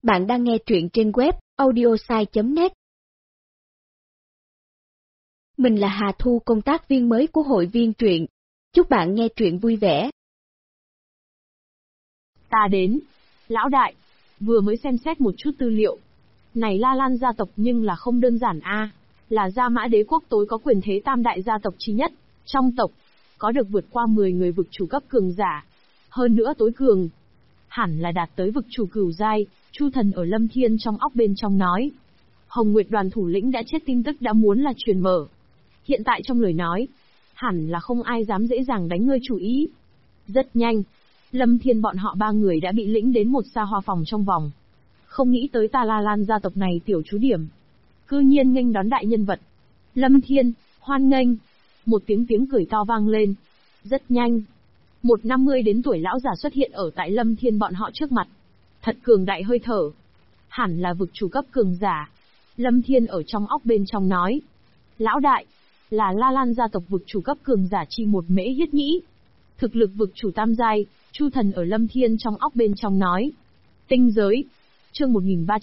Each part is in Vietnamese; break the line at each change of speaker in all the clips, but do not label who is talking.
Bạn đang nghe truyện trên web audiosai.net. Mình là Hà Thu, công tác viên mới của hội viên truyện. Chúc bạn nghe truyện vui vẻ.
Ta đến. Lão đại, vừa mới xem xét một chút tư liệu. Này La Lan gia tộc nhưng là không đơn giản a, là Gia Mã Đế quốc tối có quyền thế tam đại gia tộc chi nhất, trong tộc có được vượt qua 10 người vực chủ cấp cường giả. Hơn nữa tối cường, hẳn là đạt tới vực chủ cửu giai. Chu Thần ở Lâm Thiên trong óc bên trong nói. Hồng Nguyệt đoàn thủ lĩnh đã chết tin tức đã muốn là truyền mở. Hiện tại trong lời nói, hẳn là không ai dám dễ dàng đánh ngươi chủ ý. Rất nhanh, Lâm Thiên bọn họ 3 người đã bị lĩnh đến một xa hoa phòng trong vòng. Không nghĩ tới ta La Lan gia tộc này tiểu chú điểm, cư nhiên nghênh đón đại nhân vật. Lâm Thiên, hoan nghênh. Một tiếng cười to vang lên. Rất nhanh, một 50 đến tuổi lão già xuất hiện ở tại Lâm Thiên bọn họ trước mặt. Thật cường đại hơi thở. Hẳn là vực chủ cấp cường giả. Lâm Thiên ở trong óc bên trong nói. Lão đại, là La Lan gia tộc vực chủ cấp cường giả chi một Mễ Hiết Nhĩ. Thực lực vực chủ tam giai. Chu Thần ở Lâm Thiên trong óc bên trong nói. Tinh giới. Chương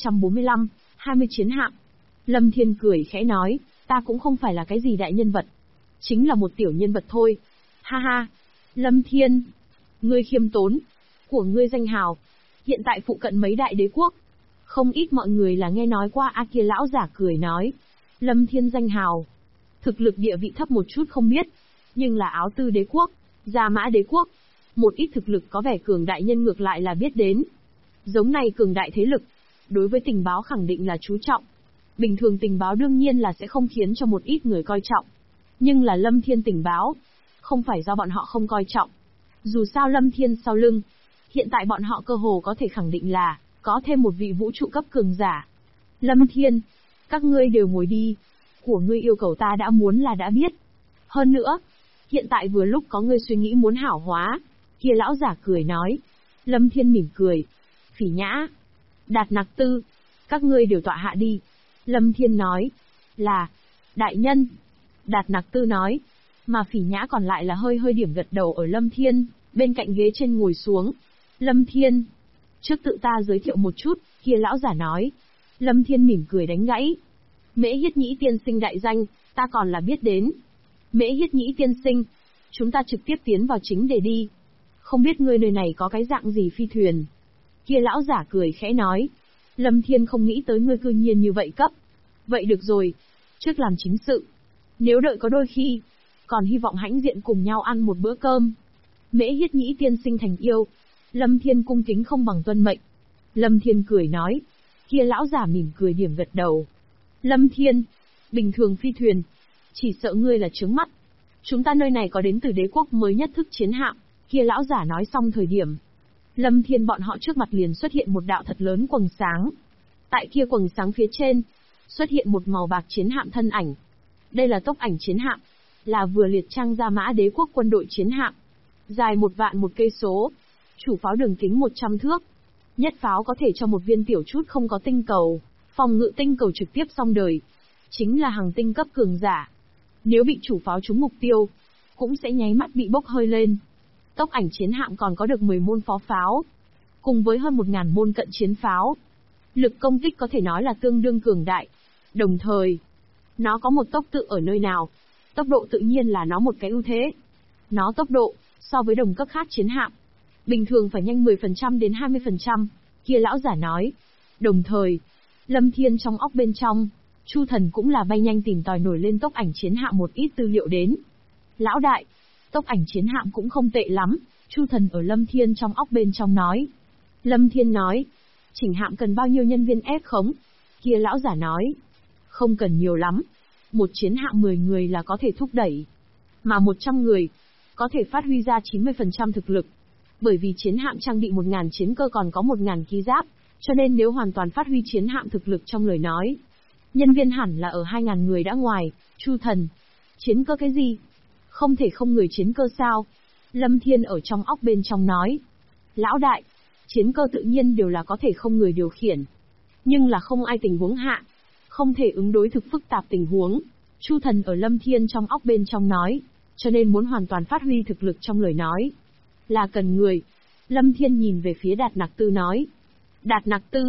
1345, 20 chiến hạm. Lâm Thiên cười khẽ nói, ta cũng không phải là cái gì đại nhân vật. Chính là một tiểu nhân vật thôi. Ha ha. Lâm Thiên, ngươi khiêm tốn. Của ngươi danh hào hiện tại phụ cận mấy đại đế quốc. Không ít mọi người là nghe nói qua. A kia lão giả cười nói. Lâm Thiên danh hào, thực lực địa vị thấp một chút không biết, nhưng là Áo Tư đế quốc, Gia Mã đế quốc, một ít thực lực có vẻ cường đại nhân ngược lại là biết đến. Giống này cường đại thế lực, đối với tình báo khẳng định là chú trọng. Bình thường tình báo đương nhiên là sẽ không khiến cho một ít người coi trọng. Nhưng là Lâm Thiên tình báo, không phải do bọn họ không coi trọng. Dù sao Lâm Thiên sau lưng, hiện tại bọn họ cơ hồ có thể khẳng định là, có thêm một vị vũ trụ cấp cường giả. Lâm Thiên, các ngươi đều ngồi đi. Của ngươi yêu cầu ta đã muốn là đã biết. Hơn nữa, hiện tại vừa lúc có ngươi suy nghĩ muốn hảo hóa. Kia lão giả cười nói. Lâm Thiên mỉm cười. Phỉ Nhã, Đạt Nặc Tư, các ngươi đều tọa hạ đi. Lâm Thiên nói. Là, đại nhân. Đạt Nặc Tư nói. Mà Phỉ Nhã còn lại là hơi điểm gật đầu ở Lâm Thiên, bên cạnh ghế trên ngồi xuống. Lâm Thiên, trước tự ta giới thiệu một chút, kia lão giả nói. Lâm Thiên mỉm cười đánh gãy. Mễ Hiết Nhĩ tiên sinh đại danh, ta còn là biết đến. Mễ Hiết Nhĩ tiên sinh, chúng ta trực tiếp tiến vào chính đề đi. Không biết ngươi nơi này có cái dạng gì phi thuyền? Kia lão giả cười khẽ nói. Lâm Thiên không nghĩ tới ngươi cư nhiên như vậy cấp. Vậy được rồi, trước làm chính sự. Nếu đợi có đôi khi, còn hy vọng hãnh diện cùng nhau ăn một bữa cơm. Mễ Hiết Nhĩ tiên sinh thành yêu. Lâm Thiên cung kính không bằng tuân mệnh. Lâm Thiên cười nói. Kia lão giả mỉm cười điểm gật đầu. Lâm Thiên, bình thường phi thuyền, chỉ sợ ngươi là trướng mắt. Chúng ta nơi này có đến từ đế quốc mới nhất thức chiến hạm. Kia lão giả nói xong thời điểm, Lâm Thiên bọn họ trước mặt liền xuất hiện một đạo thật lớn quầng sáng. Tại kia quầng sáng phía trên, xuất hiện một màu bạc chiến hạm thân ảnh. Đây là tốc ảnh chiến hạm, là vừa liệt trang Gia Mã đế quốc quân đội chiến hạm. Dài 1.000.000 cây số, chủ pháo đường kính 100 thước. Nhất pháo có thể cho một viên tiểu chút không có tinh cầu, phòng ngự tinh cầu trực tiếp xong đời. Chính là hàng tinh cấp cường giả. Nếu bị chủ pháo trúng mục tiêu, cũng sẽ nháy mắt bị bốc hơi lên. Tốc ảnh chiến hạm còn có được 10 môn phó pháo, cùng với hơn 1.000 môn cận chiến pháo. Lực công kích có thể nói là tương đương cường đại. Đồng thời, nó có một tốc tự ở nơi nào. Tốc độ tự nhiên là nó một cái ưu thế. Nó tốc độ, so với đồng cấp khác chiến hạm, bình thường phải nhanh 10% đến 20%, kia lão giả nói. Đồng thời, Lâm Thiên trong óc bên trong, Chu Thần cũng là bay nhanh tìm tòi nổi lên tốc ảnh chiến hạm một ít tư liệu đến. Lão đại, tốc ảnh chiến hạm cũng không tệ lắm, Chu Thần ở Lâm Thiên trong óc bên trong nói. Lâm Thiên nói, chỉnh hạm cần bao nhiêu nhân viên ép khống? Kia lão giả nói, không cần nhiều lắm, một chiến hạm 10 người là có thể thúc đẩy, mà 100 người, có thể phát huy ra 90% thực lực. Bởi vì chiến hạm trang bị 1.000 chiến cơ còn có 1.000 ký giáp, cho nên nếu hoàn toàn phát huy chiến hạm thực lực trong lời nói, nhân viên hẳn là ở 2.000 người đã ngoài. Chu Thần, chiến cơ cái gì? Không thể không người chiến cơ sao? Lâm Thiên ở trong óc bên trong nói. Lão đại, chiến cơ tự nhiên đều là có thể không người điều khiển. Nhưng là không ai tình huống hạ, không thể ứng đối thực phức tạp tình huống. Chu Thần ở Lâm Thiên trong óc bên trong nói. Cho nên muốn hoàn toàn phát huy thực lực trong lời nói, là cần người. Lâm Thiên nhìn về phía Đạt Nặc Tư nói. Đạt Nặc Tư,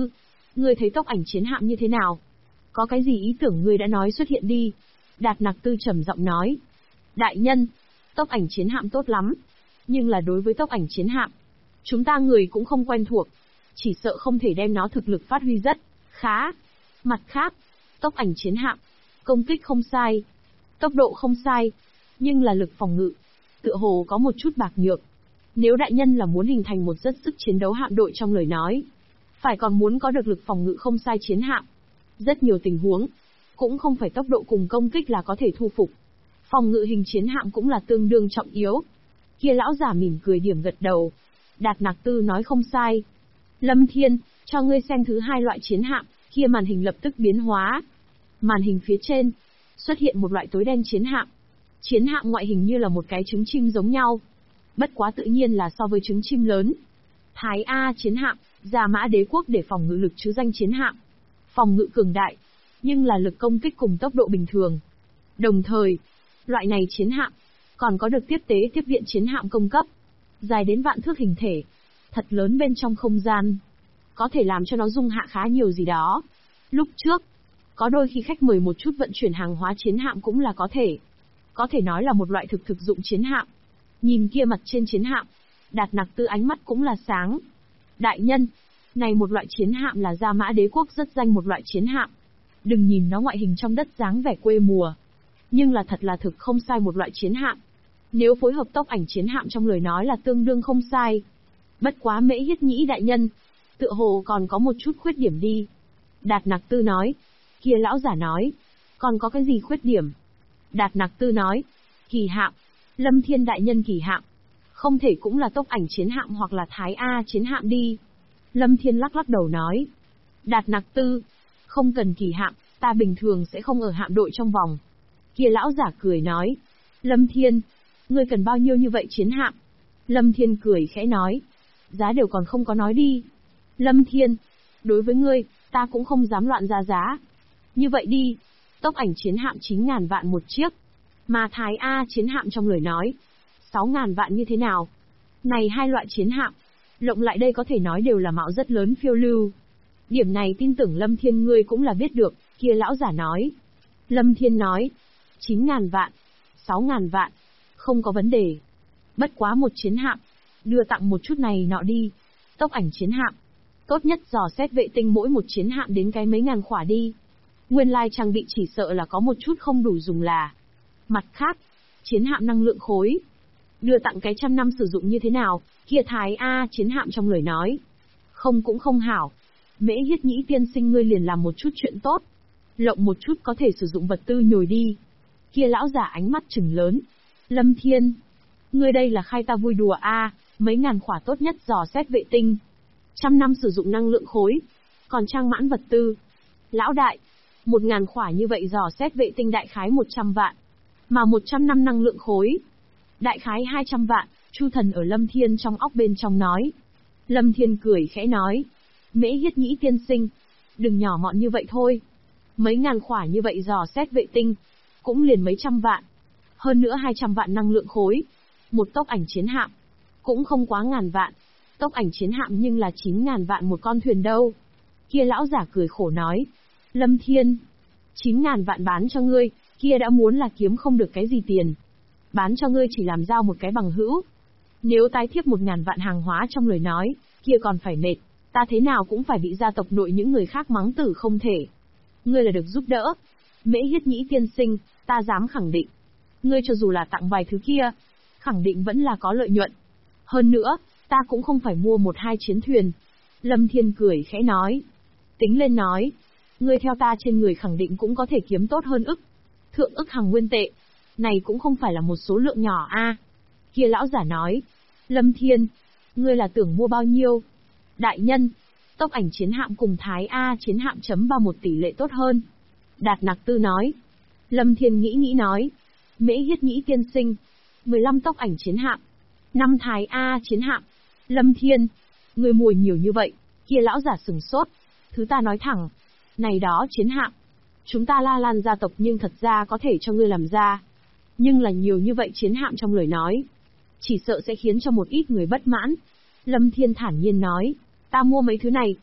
Ngươi thấy tốc ảnh chiến hạm như thế nào? Có cái gì ý tưởng ngươi đã nói xuất hiện đi. Đạt Nặc Tư trầm giọng nói. Đại nhân, tốc ảnh chiến hạm tốt lắm. Nhưng là đối với tốc ảnh chiến hạm, chúng ta người cũng không quen thuộc. Chỉ sợ không thể đem nó thực lực phát huy rất khá. Mặt khác, tốc ảnh chiến hạm, công kích không sai, tốc độ không sai, nhưng là lực phòng ngự, tựa hồ có một chút bạc nhược. Nếu đại nhân là muốn hình thành một rất sức chiến đấu hạm đội trong lời nói, phải còn muốn có được lực phòng ngự không sai chiến hạm. Rất nhiều tình huống, cũng không phải tốc độ cùng công kích là có thể thu phục. Phòng ngự hình chiến hạm cũng là tương đương trọng yếu. Kia lão giả mỉm cười điểm gật đầu. Đạt Nặc Tư nói không sai. Lâm Thiên, cho ngươi xem thứ hai loại chiến hạm. Kia màn hình lập tức biến hóa. Màn hình phía trên, xuất hiện một loại tối đen chiến hạm. Chiến hạm ngoại hình như là một cái trứng chim giống nhau. Bất quá tự nhiên là so với trứng chim lớn. Thái A chiến hạm, Gia Mã Đế quốc để phòng ngự lực chứ danh chiến hạm. Phòng ngự cường đại, nhưng là lực công kích cùng tốc độ bình thường. Đồng thời, loại này chiến hạm, còn có được tiếp tế tiếp viện chiến hạm công cấp. Dài đến vạn thước hình thể, thật lớn bên trong không gian. Có thể làm cho nó dung hạ khá nhiều gì đó. Lúc trước, có đôi khi khách mời một chút vận chuyển hàng hóa chiến hạm cũng là có thể. Có thể nói là một loại thực dụng chiến hạm. Nhìn kia mặt trên chiến hạm, Đạt Nặc Tư ánh mắt cũng là sáng. Đại nhân, này một loại chiến hạm là Gia Mã Đế quốc rất danh một loại chiến hạm. Đừng nhìn nó ngoại hình trong đất dáng vẻ quê mùa, nhưng là thật là thực không sai một loại chiến hạm. Nếu phối hợp tốc ảnh chiến hạm trong lời nói là tương đương không sai. Bất quá Mễ Hiết Nhĩ đại nhân, tựa hồ còn có một chút khuyết điểm đi. Đạt Nặc Tư nói. Kia lão giả nói. Còn có cái gì khuyết điểm? Đạt Nặc Tư nói. Kỳ hạm. Lâm Thiên đại nhân kỳ hạm. Không thể cũng là tốc ảnh chiến hạm hoặc là Thái A chiến hạm đi. Lâm Thiên lắc lắc đầu nói. Đạt Nặc Tư. Không cần kỳ hạm, ta bình thường sẽ không ở hạm đội trong vòng. Kia lão giả cười nói. Lâm Thiên, ngươi cần bao nhiêu như vậy chiến hạm? Lâm Thiên cười khẽ nói. Giá đều còn không có nói đi. Lâm Thiên, đối với ngươi, ta cũng không dám loạn ra giá. Như vậy đi, tốc ảnh chiến hạm 9.000 vạn một chiếc. Mà Thái A chiến hạm trong lời nói, 6.000 vạn như thế nào? Này hai loại chiến hạm, lộng lại đây có thể nói đều là mạo rất lớn phiêu lưu. Điểm này tin tưởng Lâm Thiên ngươi cũng là biết được, kia lão giả nói. Lâm Thiên nói, 9.000 vạn, 6.000 vạn, không có vấn đề. Bất quá một chiến hạm, đưa tặng một chút này nọ đi. Tốc ảnh chiến hạm, tốt nhất dò xét vệ tinh mỗi một chiến hạm đến cái mấy ngàn khỏa đi. Nguyên lai trang bị chỉ sợ là có một chút không đủ dùng là. Mặt khác, chiến hạm năng lượng khối, đưa tặng cái 100 năm sử dụng như thế nào, kia Thái A chiến hạm trong lời nói. Không cũng không hảo. Mễ Hiết Nhĩ tiên sinh ngươi liền làm một chút chuyện tốt. Lộng một chút có thể sử dụng vật tư nhồi đi. Kia lão giả ánh mắt trừng lớn. Lâm Thiên, ngươi đây là khai ta vui đùa a, mấy ngàn khỏa tốt nhất dò xét vệ tinh. 100 năm sử dụng năng lượng khối, còn trang mãn vật tư. Lão đại, 1.000 khỏa như vậy dò xét vệ tinh đại khái 100 vạn. Mà 100 năm năng lượng khối, đại khái 200 vạn, Chu Thần ở Lâm Thiên trong óc bên trong nói. Lâm Thiên cười khẽ nói. Mễ Hiết Nhĩ tiên sinh, đừng nhỏ mọn như vậy thôi. Mấy ngàn khỏa như vậy dò xét vệ tinh, cũng liền mấy trăm vạn. Hơn nữa 200 vạn năng lượng khối. Một tốc ảnh chiến hạm, cũng không quá ngàn vạn. Tốc ảnh chiến hạm nhưng là 9.000 vạn một con thuyền đâu. Kia lão giả cười khổ nói. Lâm Thiên, 9.000 vạn bán cho ngươi, kia đã muốn là kiếm không được cái gì tiền. Bán cho ngươi chỉ làm giao một cái bằng hữu. Nếu tái thiếp 1.000 vạn hàng hóa trong lời nói, kia còn phải mệt. Ta thế nào cũng phải bị gia tộc nội những người khác mắng tử không thể. Ngươi là được giúp đỡ. Mễ Hiết Nhĩ tiên sinh, ta dám khẳng định. Ngươi cho dù là tặng vài thứ kia, khẳng định vẫn là có lợi nhuận. Hơn nữa, ta cũng không phải mua 1-2 chiến thuyền. Lâm Thiên cười khẽ nói. Tính lên nói, ngươi theo ta trên người khẳng định cũng có thể kiếm tốt hơn thượng ức hàng nguyên tệ. Này cũng không phải là một số lượng nhỏ a. Kia lão giả nói. Lâm Thiên, ngươi là tưởng mua bao nhiêu? Đại nhân, tốc ảnh chiến hạm cùng Thái A chiến hạm chấm vào một tỷ lệ tốt hơn. Đạt Nặc Tư nói. Lâm Thiên nghĩ nói. Mễ Hiết Nhĩ tiên sinh, 15 tốc ảnh chiến hạm, 5 Thái A chiến hạm. Lâm Thiên, ngươi mùi nhiều như vậy. Kia lão giả sừng sốt. Thứ ta nói thẳng, này đó chiến hạm, chúng ta La Lan gia tộc nhưng thật ra có thể cho ngươi làm ra. Nhưng là nhiều như vậy chiến hạm trong lời nói, chỉ sợ sẽ khiến cho một ít người bất mãn. Lâm Thiên thản nhiên nói, ta mua mấy thứ này,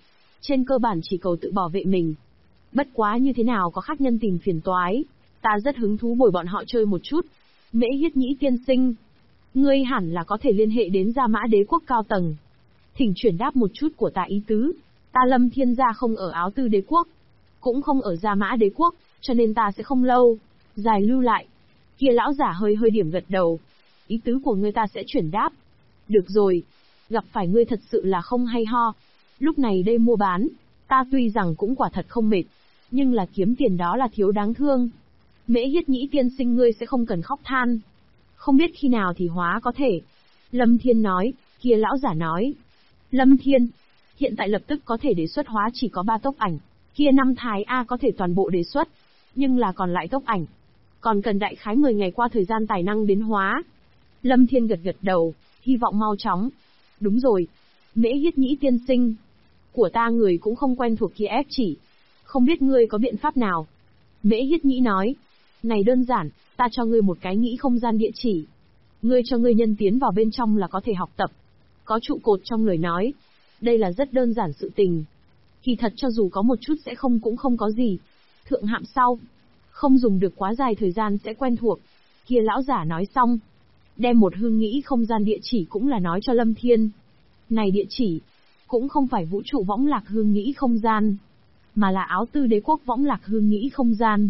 trên cơ bản chỉ cầu tự bảo vệ mình. Bất quá như thế nào có khách nhân tìm phiền toái, ta rất hứng thú bồi bọn họ chơi một chút. Mễ Hiết Nhĩ tiên sinh, ngươi hẳn là có thể liên hệ đến Gia Mã Đế quốc cao tầng. Thỉnh chuyển đáp một chút của ta ý tứ, ta Lâm Thiên gia không ở Áo Tư Đế quốc, cũng không ở Gia Mã Đế quốc, cho nên ta sẽ không lâu dài lưu lại. Kia lão giả hơi hơi điểm gật đầu. Ý tứ của ngươi ta sẽ chuyển đáp. Được rồi, gặp phải ngươi thật sự là không hay ho. Lúc này đây mua bán, ta tuy rằng cũng quả thật không mệt, nhưng là kiếm tiền đó là thiếu đáng thương. Mễ Hiết Nhĩ tiên sinh ngươi sẽ không cần khóc than. Không biết khi nào thì hóa có thể. Lâm Thiên nói, kia lão giả nói. Lâm Thiên, hiện tại lập tức có thể đề xuất hóa chỉ có 3 tốc ảnh, kia 5 thái A có thể toàn bộ đề xuất, nhưng là còn lại tốc ảnh, còn cần đại khái 10 ngày qua thời gian tài năng đến hóa. Lâm Thiên gật gật đầu, hy vọng mau chóng. Đúng rồi, Mễ Hiết Nhĩ tiên sinh, của ta người cũng không quen thuộc kia ép chỉ, không biết ngươi có biện pháp nào. Mễ Hiết Nhĩ nói, này đơn giản, ta cho ngươi một cái nghĩ không gian địa chỉ. Ngươi cho ngươi nhân tiến vào bên trong là có thể học tập. Có trụ cột trong lời nói. Đây là rất đơn giản sự tình. Kỳ thật cho dù có một chút sẽ không cũng không có gì. Thượng hạm sau. Không dùng được quá dài thời gian sẽ quen thuộc. Kia lão giả nói xong. Đem một hương nghĩ không gian địa chỉ cũng là nói cho Lâm Thiên. Này địa chỉ. Cũng không phải vũ trụ võng lạc hương nghĩ không gian. Mà là Áo Tư Đế quốc võng lạc hương nghĩ không gian.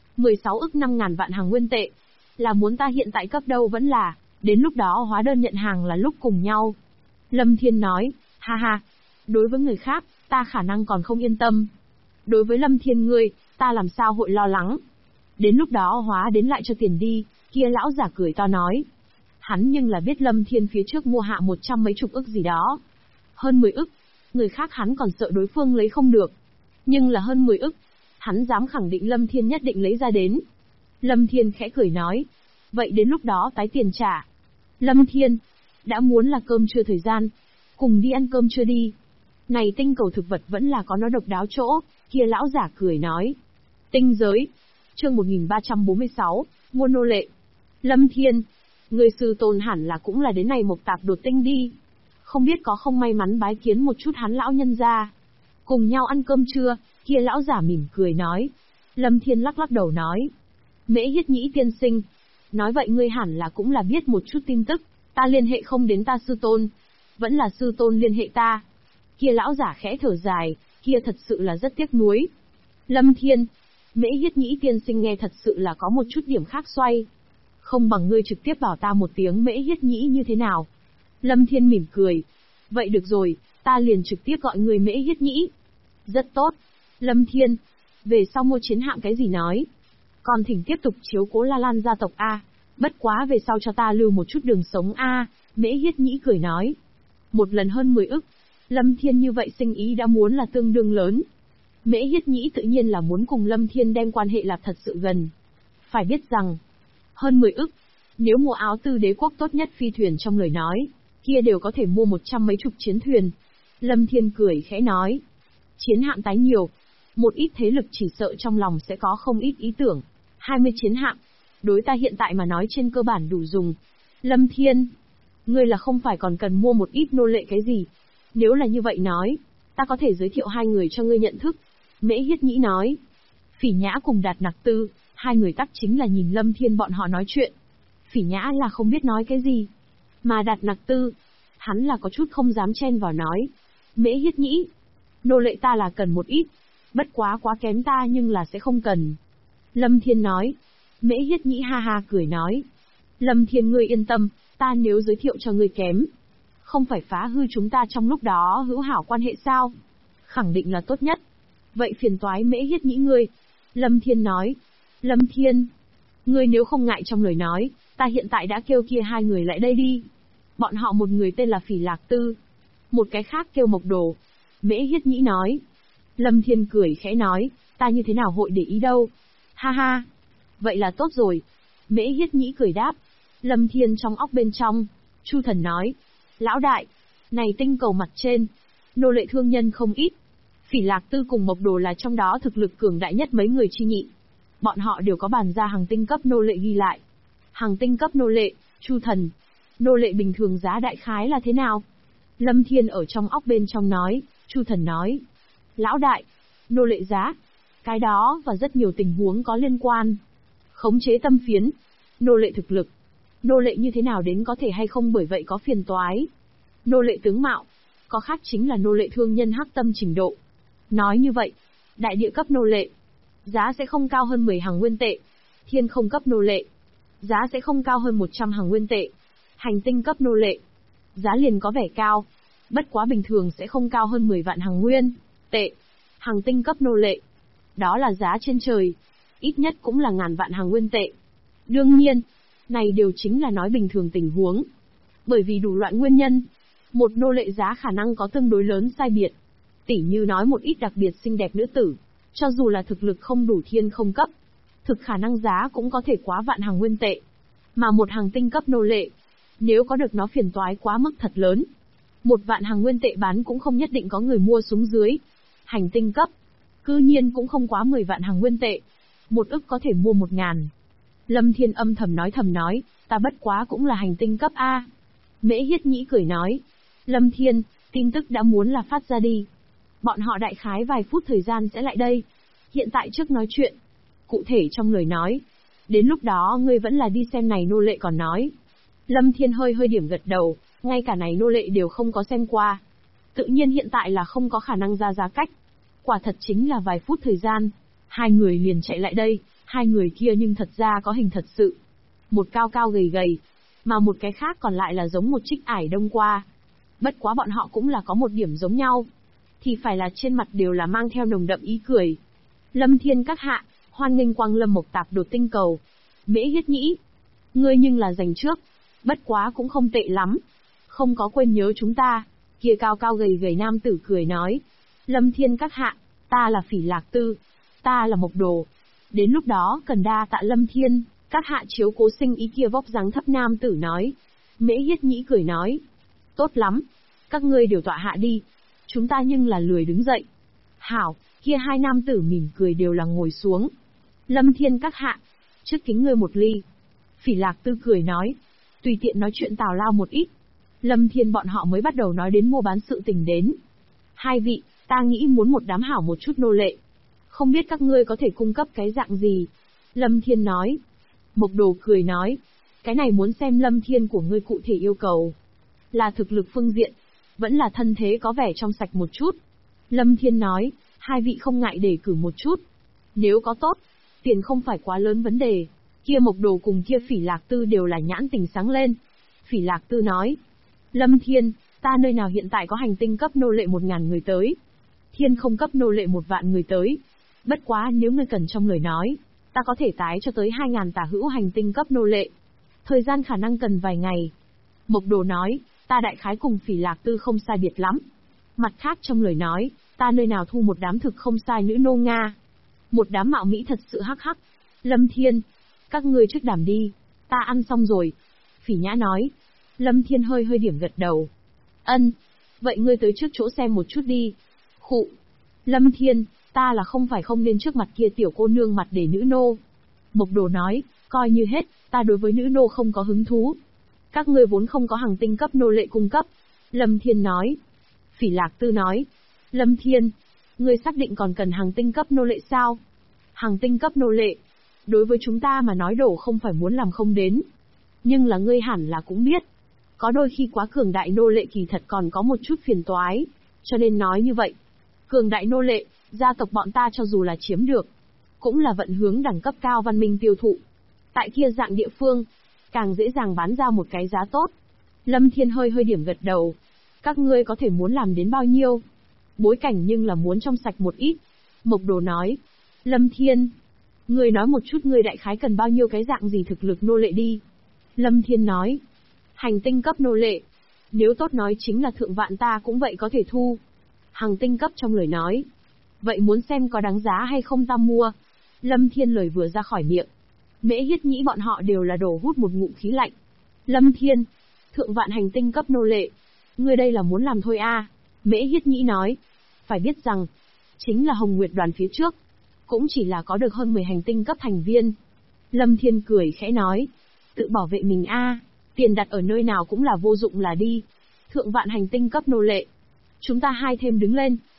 16 ức 5.000 vạn hàng nguyên tệ. Là muốn ta hiện tại cấp đâu vẫn là, đến lúc đó hóa đơn nhận hàng là lúc cùng nhau. Lâm Thiên nói, ha ha, đối với người khác, ta khả năng còn không yên tâm. Đối với Lâm Thiên ngươi, ta làm sao hội lo lắng. Đến lúc đó hóa đến lại cho tiền đi, kia lão giả cười to nói. Hắn nhưng là biết Lâm Thiên phía trước mua hạ 100 mấy chục ức gì đó. Hơn 10 ức, người khác hắn còn sợ đối phương lấy không được. Nhưng là hơn 10 ức, hắn dám khẳng định Lâm Thiên nhất định lấy ra đến. Lâm Thiên khẽ cười nói, vậy đến lúc đó tái tiền trả. Lâm Thiên, đã muốn là cơm trưa thời gian, cùng đi ăn cơm trưa đi. Này tinh cầu thực vật vẫn là có nó độc đáo chỗ, kia lão giả cười nói. Tinh giới, chương 1346, mua nô lệ. Lâm Thiên, người sư tôn hẳn là cũng là đến này một tạp đột tinh đi. Không biết có không may mắn bái kiến một chút hắn lão nhân gia. Cùng nhau ăn cơm trưa, kia lão giả mỉm cười nói. Lâm Thiên lắc lắc đầu nói. Mễ Hiết Nhĩ tiên sinh, nói vậy ngươi hẳn là cũng là biết một chút tin tức, ta liên hệ không đến ta sư tôn, vẫn là sư tôn liên hệ ta. Kia lão giả khẽ thở dài, kia thật sự là rất tiếc nuối. Lâm Thiên, Mễ Hiết Nhĩ tiên sinh nghe thật sự là có một chút điểm khác xoay. Không bằng ngươi trực tiếp bảo ta một tiếng Mễ Hiết Nhĩ như thế nào. Lâm Thiên mỉm cười. Vậy được rồi, ta liền trực tiếp gọi người Mễ Hiết Nhĩ. Rất tốt. Lâm Thiên, về sau mua chiến hạm cái gì nói. Còn thỉnh tiếp tục chiếu cố La Lan gia tộc A. Bất quá về sau cho ta lưu một chút đường sống A. Mễ Hiết Nhĩ cười nói. Một lần hơn 10 ức. Lâm Thiên như vậy sinh ý đã muốn là tương đương lớn. Mễ Hiết Nhĩ tự nhiên là muốn cùng Lâm Thiên đem quan hệ là thật sự gần. Phải biết rằng, hơn 10 ức, nếu mua Áo Tư Đế quốc tốt nhất phi thuyền trong lời nói, kia đều có thể mua 100 mấy chục chiến thuyền. Lâm Thiên cười khẽ nói. Chiến hạm tái nhiều. Một ít thế lực chỉ sợ trong lòng sẽ có không ít ý tưởng. 20 chiến hạm. Đối ta hiện tại mà nói trên cơ bản đủ dùng. Lâm Thiên, ngươi là không phải còn cần mua một ít nô lệ cái gì. Nếu là như vậy nói, ta có thể giới thiệu 2 người cho ngươi nhận thức. Mễ Hiết Nhĩ nói. Phỉ Nhã cùng Đạt Nặc Tư, 2 người tắc chính là nhìn Lâm Thiên bọn họ nói chuyện. Phỉ Nhã là không biết nói cái gì. Mà Đạt Nặc Tư, hắn là có chút không dám chen vào nói. Mễ Hiết Nhĩ, nô lệ ta là cần một ít. Bất quá kém ta nhưng là sẽ không cần. Lâm Thiên nói. Mễ Hiết Nhĩ ha ha cười nói. Lâm Thiên ngươi yên tâm, ta nếu giới thiệu cho ngươi kém, không phải phá hư chúng ta trong lúc đó hữu hảo quan hệ sao? Khẳng định là tốt nhất. Vậy phiền toái Mễ Hiết Nhĩ ngươi. Lâm Thiên nói. Lâm Thiên, ngươi nếu không ngại trong lời nói, ta hiện tại đã kêu kia 2 người lại đây đi. Bọn họ một người tên là Phỉ Lạc Tư, một cái khác kêu Mộc Đồ. Mễ Hiết Nhĩ nói. Lâm Thiên cười khẽ nói, ta như thế nào hội để ý đâu. Ha ha, vậy là tốt rồi. Mễ Hiết Nhĩ cười đáp. Lâm Thiên trong óc bên trong, Chu Thần nói. Lão đại, này tinh cầu mặt trên, nô lệ thương nhân không ít. Phỉ Lạc Tư cùng Mộc Đồ là trong đó thực lực cường đại nhất mấy người chi nhị. Bọn họ đều có bàn ra hàng tinh cấp nô lệ ghi lại. Hàng tinh cấp nô lệ, Chu Thần, nô lệ bình thường giá đại khái là thế nào? Lâm Thiên ở trong óc bên trong nói. Chu Thần nói. Lão đại, nô lệ giá. Cái đó và rất nhiều tình huống có liên quan. Khống chế tâm phiến. Nô lệ thực lực. Nô lệ như thế nào đến có thể hay không bởi vậy có phiền toái. Nô lệ tướng mạo. Có khác chính là nô lệ thương nhân hắc tâm trình độ. Nói như vậy, đại địa cấp nô lệ. Giá sẽ không cao hơn 10 hàng nguyên tệ. Thiên không cấp nô lệ. Giá sẽ không cao hơn 100 hàng nguyên tệ. Hành tinh cấp nô lệ. Giá liền có vẻ cao. Bất quá bình thường sẽ không cao hơn 10 vạn hàng nguyên tệ. Hàng tinh cấp nô lệ. Đó là giá trên trời. Ít nhất cũng là ngàn vạn hàng nguyên tệ. Đương nhiên, này đều chính là nói bình thường tình huống. Bởi vì đủ loại nguyên nhân, một nô lệ giá khả năng có tương đối lớn sai biệt. Tỉ như nói một ít đặc biệt xinh đẹp nữ tử, cho dù là thực lực không đủ thiên không cấp, thực khả năng giá cũng có thể quá vạn hàng nguyên tệ. Mà một hàng tinh cấp nô lệ, nếu có được nó phiền toái quá mức thật lớn. Một vạn hàng nguyên tệ bán cũng không nhất định có người mua xuống dưới. Hành tinh cấp, cư nhiên cũng không quá 10 vạn hàng nguyên tệ. Một ức có thể mua 1.000. Lâm Thiên âm thầm nói, ta bất quá cũng là hành tinh cấp A. Mễ Hiết Nhĩ cười nói, Lâm Thiên, tin tức đã muốn là phát ra đi. Bọn họ đại khái vài phút thời gian sẽ lại đây. Hiện tại trước nói chuyện. Cụ thể trong lời nói. Đến lúc đó ngươi vẫn là đi xem này nô lệ còn nói. Lâm Thiên hơi điểm gật đầu, ngay cả này nô lệ đều không có xem qua. Tự nhiên hiện tại là không có khả năng ra giá cách. Quả thật chính là vài phút thời gian. Hai người liền chạy lại đây, hai người kia nhưng thật ra có hình thật sự. Một cao cao gầy gầy, mà một cái khác còn lại là giống một trích ải đông qua. Bất quá bọn họ cũng là có một điểm giống nhau. Thì phải là trên mặt đều là mang theo nồng đậm ý cười. Lâm Thiên các hạ, hoan nghênh quang lâm mộc tạp đột tinh cầu. Mễ Hiết Nhĩ, ngươi nhưng là giành trước. Bất quá cũng không tệ lắm. Không có quên nhớ chúng ta. Kia cao cao gầy gầy nam tử cười nói. Lâm Thiên các hạ, ta là Phỉ Lạc Tư. Ta là Mộc Đồ. Đến lúc đó cần đa tạ Lâm Thiên, các hạ chiếu cố sinh ý kia vóc dáng thấp nam tử nói. Mễ Hiết Nhĩ cười nói. Tốt lắm. Các ngươi đều tọa hạ đi. Chúng ta nhưng là lười đứng dậy. Hảo, kia hai nam tử mỉm cười đều là ngồi xuống. Lâm Thiên các hạ, trước kính ngươi một ly. Phỉ Lạc Tư cười nói. Tùy tiện nói chuyện tào lao một ít. Lâm Thiên bọn họ mới bắt đầu nói đến mua bán sự tình đến. Hai vị, ta nghĩ muốn một đám hảo một chút nô lệ. Không biết các ngươi có thể cung cấp cái dạng gì? Lâm Thiên nói. Mộc Đồ cười nói. Cái này muốn xem Lâm Thiên của ngươi cụ thể yêu cầu. Là thực lực phương diện, vẫn là thân thế có vẻ trong sạch một chút. Lâm Thiên nói, hai vị không ngại đề cử một chút. Nếu có tốt, tiền không phải quá lớn vấn đề. Kia Mộc Đồ cùng kia Phỉ Lạc Tư đều là nhãn tình sáng lên. Phỉ Lạc Tư nói. Lâm Thiên, ta nơi nào hiện tại có hành tinh cấp nô lệ 1.000 người tới. Thiên không cấp nô lệ 1 vạn người tới. Bất quá nếu ngươi cần trong lời nói, ta có thể tái cho tới 2.000 tả hữu hành tinh cấp nô lệ. Thời gian khả năng cần vài ngày. Mộc Đồ nói, ta đại khái cùng Phỉ Lạc Tư không sai biệt lắm. Mặt khác trong lời nói, ta nơi nào thu một đám thực không sai nữ nô Nga. Một đám mạo mỹ thật sự hắc hắc. Lâm Thiên, các ngươi trước đảm đi, ta ăn xong rồi. Phỉ Nhã nói. Lâm Thiên hơi điểm gật đầu. Ân, vậy ngươi tới trước chỗ xem một chút đi. Khụ. Lâm Thiên, ta là không phải không nên trước mặt kia tiểu cô nương mặt để nữ nô. Mộc Đồ nói, coi như hết, ta đối với nữ nô không có hứng thú. Các ngươi vốn không có hàng tinh cấp nô lệ cung cấp. Lâm Thiên nói. Phỉ Lạc Tư nói. Lâm Thiên, ngươi xác định còn cần hàng tinh cấp nô lệ sao? Hàng tinh cấp nô lệ, đối với chúng ta mà nói đổ không phải muốn làm không đến. Nhưng là ngươi hẳn là cũng biết. Có đôi khi quá cường đại nô lệ kỳ thật còn có một chút phiền toái. Cho nên nói như vậy. Cường đại nô lệ, gia tộc bọn ta cho dù là chiếm được, cũng là vận hướng đẳng cấp cao văn minh tiêu thụ. Tại kia dạng địa phương, càng dễ dàng bán ra một cái giá tốt. Lâm Thiên hơi điểm gật đầu. Các ngươi có thể muốn làm đến bao nhiêu? Bối cảnh nhưng là muốn trong sạch một ít. Mộc Đồ nói. Lâm Thiên, ngươi nói một chút ngươi đại khái cần bao nhiêu cái dạng gì thực lực nô lệ đi. Lâm Thiên nói. Hành tinh cấp nô lệ. Nếu tốt nói chính là thượng vạn ta cũng vậy có thể thu. Hàng tinh cấp trong lời nói. Vậy muốn xem có đáng giá hay không ta mua. Lâm Thiên lời vừa ra khỏi miệng. Mễ Hiết Nhĩ bọn họ đều là đổ hút một ngụm khí lạnh. Lâm Thiên, thượng vạn hành tinh cấp nô lệ. Ngươi đây là muốn làm thôi a? Mễ Hiết Nhĩ nói. Phải biết rằng, chính là Hồng Nguyệt đoàn phía trước, cũng chỉ là có được hơn 10 hành tinh cấp thành viên. Lâm Thiên cười khẽ nói. Tự bảo vệ mình a, tiền đặt ở nơi nào cũng là vô dụng là đi. Thượng vạn hành tinh cấp nô lệ. Chúng ta hai thêm đứng lên,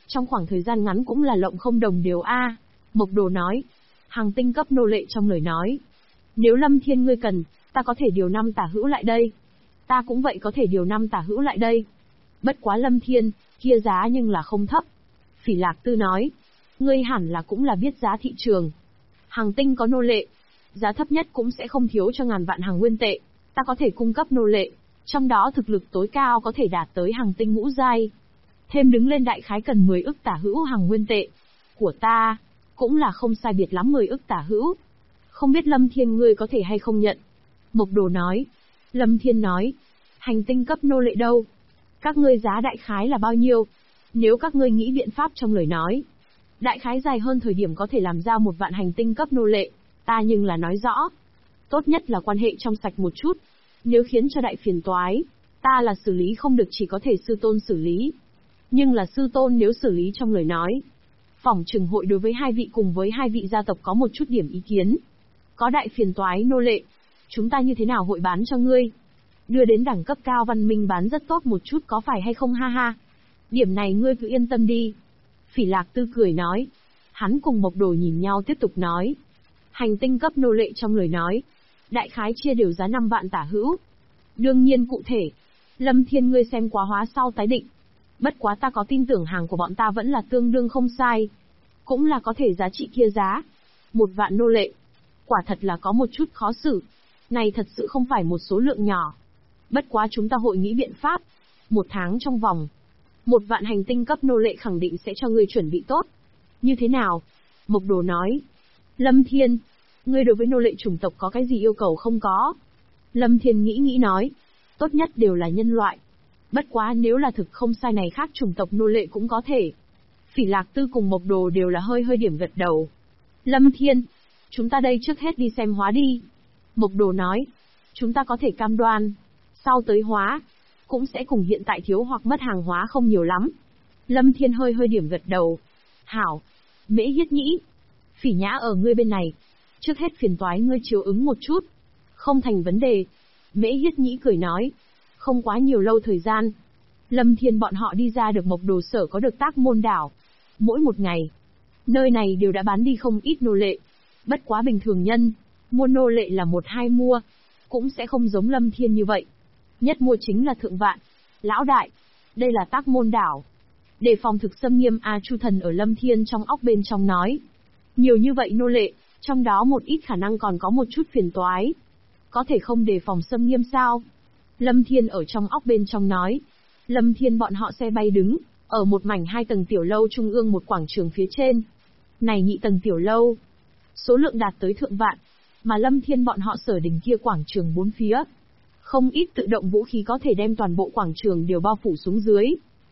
Trong khoảng thời gian ngắn cũng là lộng không đồng đều a. Mộc Đồ nói. Hàng tinh cấp nô lệ trong lời nói. Nếu Lâm Thiên ngươi cần, ta có thể điều 5 tả hữu lại đây. Ta cũng vậy có thể điều 5 tả hữu lại đây. Bất quá Lâm Thiên, kia giá nhưng là không thấp. Phỉ Lạc Tư nói. Ngươi hẳn là cũng là biết giá thị trường. Hàng tinh có nô lệ. Giá thấp nhất cũng sẽ không thiếu cho ngàn vạn hàng nguyên tệ. Ta có thể cung cấp nô lệ. Trong đó thực lực tối cao có thể đạt tới hàng tinh ngũ giai. Thêm đứng lên đại khái cần 10 ức tả hữu hàng nguyên tệ. Của ta, cũng là không sai biệt lắm 10 ức tả hữu. Không biết Lâm Thiên ngươi có thể hay không nhận. Mộc Đồ nói. Lâm Thiên nói. Hành tinh cấp nô lệ đâu? Các ngươi giá đại khái là bao nhiêu? Nếu các ngươi nghĩ biện pháp trong lời nói. Đại khái dài hơn thời điểm có thể làm ra 1 vạn hành tinh cấp nô lệ. Ta nhưng là nói rõ. Tốt nhất là quan hệ trong sạch một chút. Nếu khiến cho đại phiền toái, ta là xử lý không được chỉ có thể sư tôn xử lý. Nhưng là sư tôn nếu xử lý trong lời nói. Phỏng chừng hội đối với 2 vị cùng với 2 vị gia tộc có một chút điểm ý kiến. Có đại phiền toái nô lệ. Chúng ta như thế nào hội bán cho ngươi? Đưa đến đẳng cấp cao văn minh bán rất tốt một chút có phải hay không ha ha? Điểm này ngươi cứ yên tâm đi. Phỉ Lạc Tư cười nói. Hắn cùng Mộc Đồ nhìn nhau tiếp tục nói. Hành tinh cấp nô lệ trong lời nói. Đại khái chia đều giá 5 vạn tả hữu. Đương nhiên cụ thể. Lâm Thiên ngươi xem quá hóa sau tái định. Bất quá ta có tin tưởng hàng của bọn ta vẫn là tương đương không sai. Cũng là có thể giá trị kia giá. 1 vạn nô lệ. Quả thật là có một chút khó xử. Này thật sự không phải một số lượng nhỏ. Bất quá chúng ta hội nghĩ biện pháp. 1 tháng trong vòng. 1 vạn hành tinh cấp nô lệ khẳng định sẽ cho ngươi chuẩn bị tốt. Như thế nào? Mộc Đồ nói. Lâm Thiên, ngươi đối với nô lệ chủng tộc có cái gì yêu cầu không có? Lâm Thiên nghĩ nói. Tốt nhất đều là nhân loại. Bất quá nếu là thực không sai này khác chủng tộc nô lệ cũng có thể. Phỉ Lạc Tư cùng Mộc Đồ đều là hơi điểm gật đầu. Lâm Thiên, chúng ta đây trước hết đi xem hóa đi. Mộc Đồ nói. Chúng ta có thể cam đoan. Sau tới hóa, cũng sẽ cùng hiện tại thiếu hoặc mất hàng hóa không nhiều lắm. Lâm Thiên hơi điểm gật đầu. Hảo. Mễ Hiết Nhĩ. Phỉ Nhã ở ngươi bên này. Trước hết phiền toái ngươi chiếu ứng một chút. Không thành vấn đề. Mễ Hiết Nhĩ cười nói. Không quá nhiều lâu thời gian. Lâm Thiên bọn họ đi ra được Mộc Đồ sở có được Tác Môn đảo. Mỗi một ngày, nơi này đều đã bán đi không ít nô lệ. Bất quá bình thường nhân, mua nô lệ là 1-2 mua. Cũng sẽ không giống Lâm Thiên như vậy. Nhất mua chính là thượng vạn. Lão đại, đây là Tác Môn đảo. Đề phòng thực xâm nghiêm A Chu Thần ở Lâm Thiên trong óc bên trong nói. Nhiều như vậy nô lệ, trong đó một ít khả năng còn có một chút phiền toái. Có thể không đề phòng xâm nghiêm sao? Lâm Thiên ở trong óc bên trong nói. Lâm Thiên bọn họ xe bay đứng, ở một mảnh 2 tầng tiểu lâu trung ương một quảng trường phía trên. Này nhị tầng tiểu lâu, số lượng đạt tới thượng vạn, mà Lâm Thiên bọn họ sở đỉnh kia quảng trường 4 phía. Không ít tự động vũ khí có thể đem toàn bộ quảng trường đều bao phủ xuống dưới.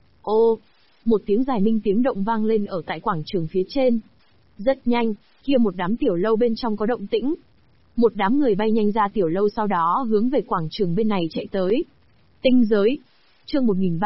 Ô, một tiếng dài minh tiếng động vang lên ở tại quảng trường phía trên. Rất nhanh, kia một đám tiểu lâu bên trong có động tĩnh. Một đám người bay nhanh ra tiểu lâu sau đó hướng về quảng trường bên này chạy tới. Tinh giới. Chương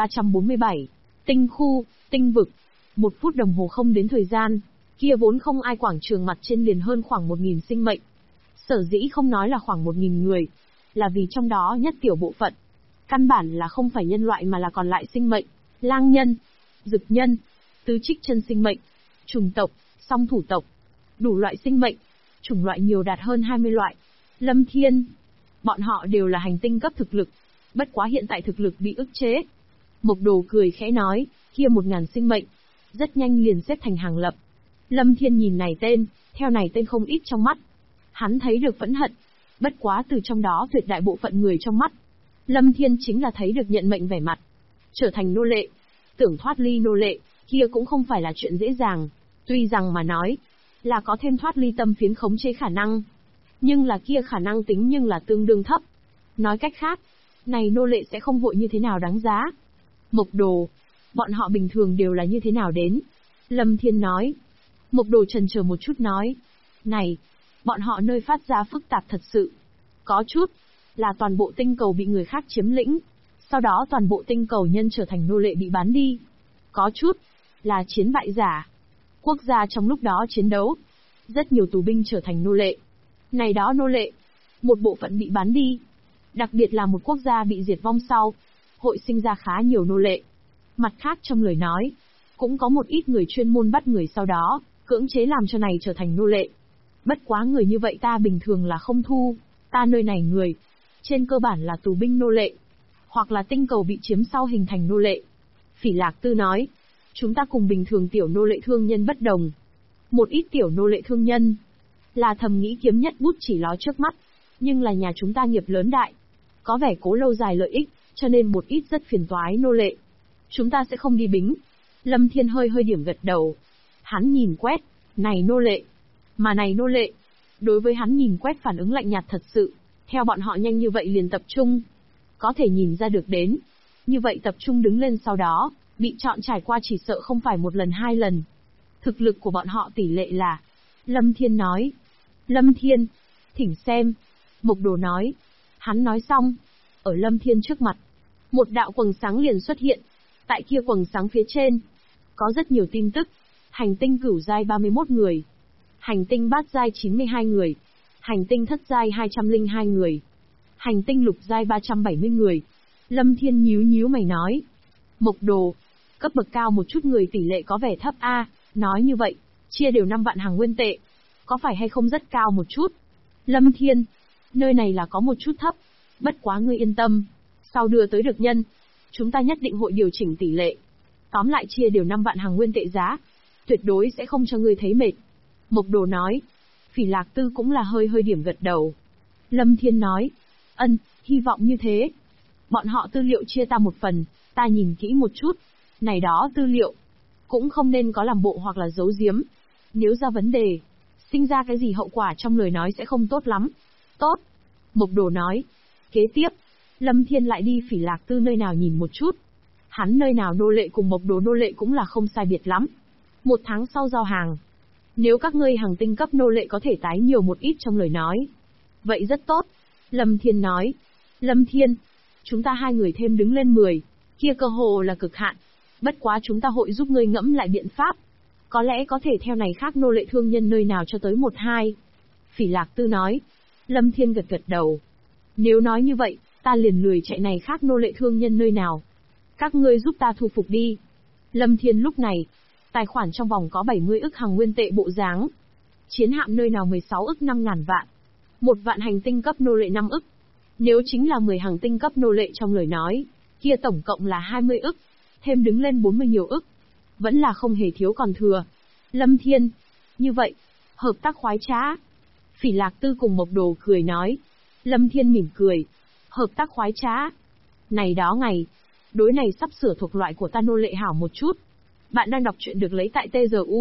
1347. Tinh khu, tinh vực. 1 phút đồng hồ không đến thời gian, kia vốn không ai quảng trường mặt trên liền hơn khoảng 1000 sinh mệnh. Sở dĩ không nói là khoảng 1000 người, là vì trong đó nhất tiểu bộ phận. Căn bản là không phải nhân loại mà là còn lại sinh mệnh, lang nhân, dực nhân, tứ trích chân sinh mệnh, trùng tộc, song thủ tộc. Đủ loại sinh mệnh, chủng loại nhiều đạt hơn 20 loại. Lâm Thiên, bọn họ đều là hành tinh cấp thực lực, bất quá hiện tại thực lực bị ức chế. Mộc Đồ cười khẽ nói, kia 1000 sinh mệnh, rất nhanh liền xếp thành hàng lập. Lâm Thiên nhìn này tên, theo này tên không ít trong mắt. Hắn thấy được phẫn hận, bất quá từ trong đó tuyệt đại bộ phận người trong mắt. Lâm Thiên chính là thấy được nhận mệnh vẻ mặt. Trở thành nô lệ, tưởng thoát ly nô lệ, kia cũng không phải là chuyện dễ dàng. Tuy rằng mà nói, là có thêm thoát ly tâm phiến khống chế khả năng. Nhưng là kia khả năng tính nhưng là tương đương thấp. Nói cách khác, này nô lệ sẽ không vội như thế nào đáng giá. Mộc Đồ, bọn họ bình thường đều là như thế nào đến? Lâm Thiên nói. Mộc Đồ chần chờ một chút nói. Này, bọn họ nơi phát ra phức tạp thật sự. Có chút, là toàn bộ tinh cầu bị người khác chiếm lĩnh. Sau đó toàn bộ tinh cầu nhân trở thành nô lệ bị bán đi. Có chút, là chiến bại giả. Quốc gia trong lúc đó chiến đấu. Rất nhiều tù binh trở thành nô lệ. Này đó nô lệ, một bộ phận bị bán đi. Đặc biệt là một quốc gia bị diệt vong sau, hội sinh ra khá nhiều nô lệ. Mặt khác trong lời nói, Cũng có một ít người chuyên môn bắt người sau đó, cưỡng chế làm cho này trở thành nô lệ. Bất quá người như vậy ta bình thường là không thu, ta nơi này người, trên cơ bản là tù binh nô lệ, hoặc là tinh cầu bị chiếm sau hình thành nô lệ. Phỉ Lạc Tư nói, chúng ta cùng bình thường tiểu nô lệ thương nhân bất đồng. Một ít tiểu nô lệ thương nhân, là thầm nghĩ kiếm nhất bút chỉ ló trước mắt, nhưng là nhà chúng ta nghiệp lớn đại, có vẻ cố lâu dài lợi ích, cho nên một ít rất phiền toái nô lệ. Chúng ta sẽ không đi bính. Lâm Thiên hơi điểm gật đầu. Hắn nhìn quét, này nô lệ, mà này nô lệ. Đối với hắn nhìn quét phản ứng lạnh nhạt thật sự, theo bọn họ nhanh như vậy liền tập trung. Có thể nhìn ra được đến. Như vậy tập trung đứng lên sau đó, bị chọn trải qua chỉ sợ không phải một lần hai lần. Thực lực của bọn họ tỷ lệ là. Lâm Thiên nói. Lâm Thiên, thỉnh xem. Mộc Đồ nói. Hắn nói xong. Ở Lâm Thiên trước mặt, một đạo quầng sáng liền xuất hiện. Tại kia quầng sáng phía trên, có rất nhiều tin tức. Hành tinh cửu giai 31 người. Hành tinh bát giai 92 người. Hành tinh thất giai 202 người. Hành tinh lục giai 370 người. Lâm Thiên nhíu mày nói. Mộc Đồ, cấp bậc cao một chút người tỷ lệ có vẻ thấp a, nói như vậy, chia đều 5 vạn hàng nguyên tệ. Có phải hay không rất cao một chút? Lâm Thiên, nơi này là có một chút thấp. Bất quá ngươi yên tâm. Sau đưa tới được nhân, chúng ta nhất định hội điều chỉnh tỷ lệ. Tóm lại chia đều 5 vạn hàng nguyên tệ giá. Tuyệt đối sẽ không cho ngươi thấy mệt. Mộc Đồ nói. Phỉ Lạc Tư cũng là hơi điểm gật đầu. Lâm Thiên nói. Hy vọng như thế. Bọn họ tư liệu chia ta một phần, ta nhìn kỹ một chút. Này đó tư liệu, cũng không nên có làm bộ hoặc là giấu giếm. Nếu ra vấn đề, sinh ra cái gì hậu quả trong lời nói sẽ không tốt lắm. Tốt. Mộc Đồ nói. Kế tiếp, Lâm Thiên lại đi Phỉ Lạc Tư nơi nào nhìn một chút. Hắn nơi nào nô lệ cùng Mộc Đồ nô lệ cũng là không sai biệt lắm. 1 tháng sau giao hàng. Nếu các ngươi hàng tinh cấp nô lệ có thể tái nhiều một ít trong lời nói, vậy rất tốt. Lâm Thiên nói. Lâm Thiên, chúng ta 2 người thêm đứng lên 10, kia cơ hồ là cực hạn. Bất quá chúng ta hội giúp ngươi ngẫm lại biện pháp. Có lẽ có thể theo này khác nô lệ thương nhân nơi nào cho tới 1-2. Phỉ Lạc Tư nói. Lâm Thiên gật đầu. Nếu nói như vậy, ta liền lười chạy này khác nô lệ thương nhân nơi nào. Các ngươi giúp ta thu phục đi. Lâm Thiên lúc này, tài khoản trong vòng có 70 ức hàng nguyên tệ bộ dáng. Chiến hạm nơi nào 16 ức 5.000 vạn. 1 vạn hành tinh cấp nô lệ 5 ức. Nếu chính là 10 hàng tinh cấp nô lệ trong lời nói, kia tổng cộng là 20 ức, thêm đứng lên 40 nhiều ức. Vẫn là không hề thiếu còn thừa. Lâm Thiên, như vậy, hợp tác khoái trá. Phỉ Lạc Tư cùng Mộc Đồ cười nói. Lâm Thiên mỉm cười. Hợp tác khoái trá. Này đó ngày, đối này sắp sửa thuộc loại của ta nô lệ hảo một chút. Bạn đang đọc truyện được lấy tại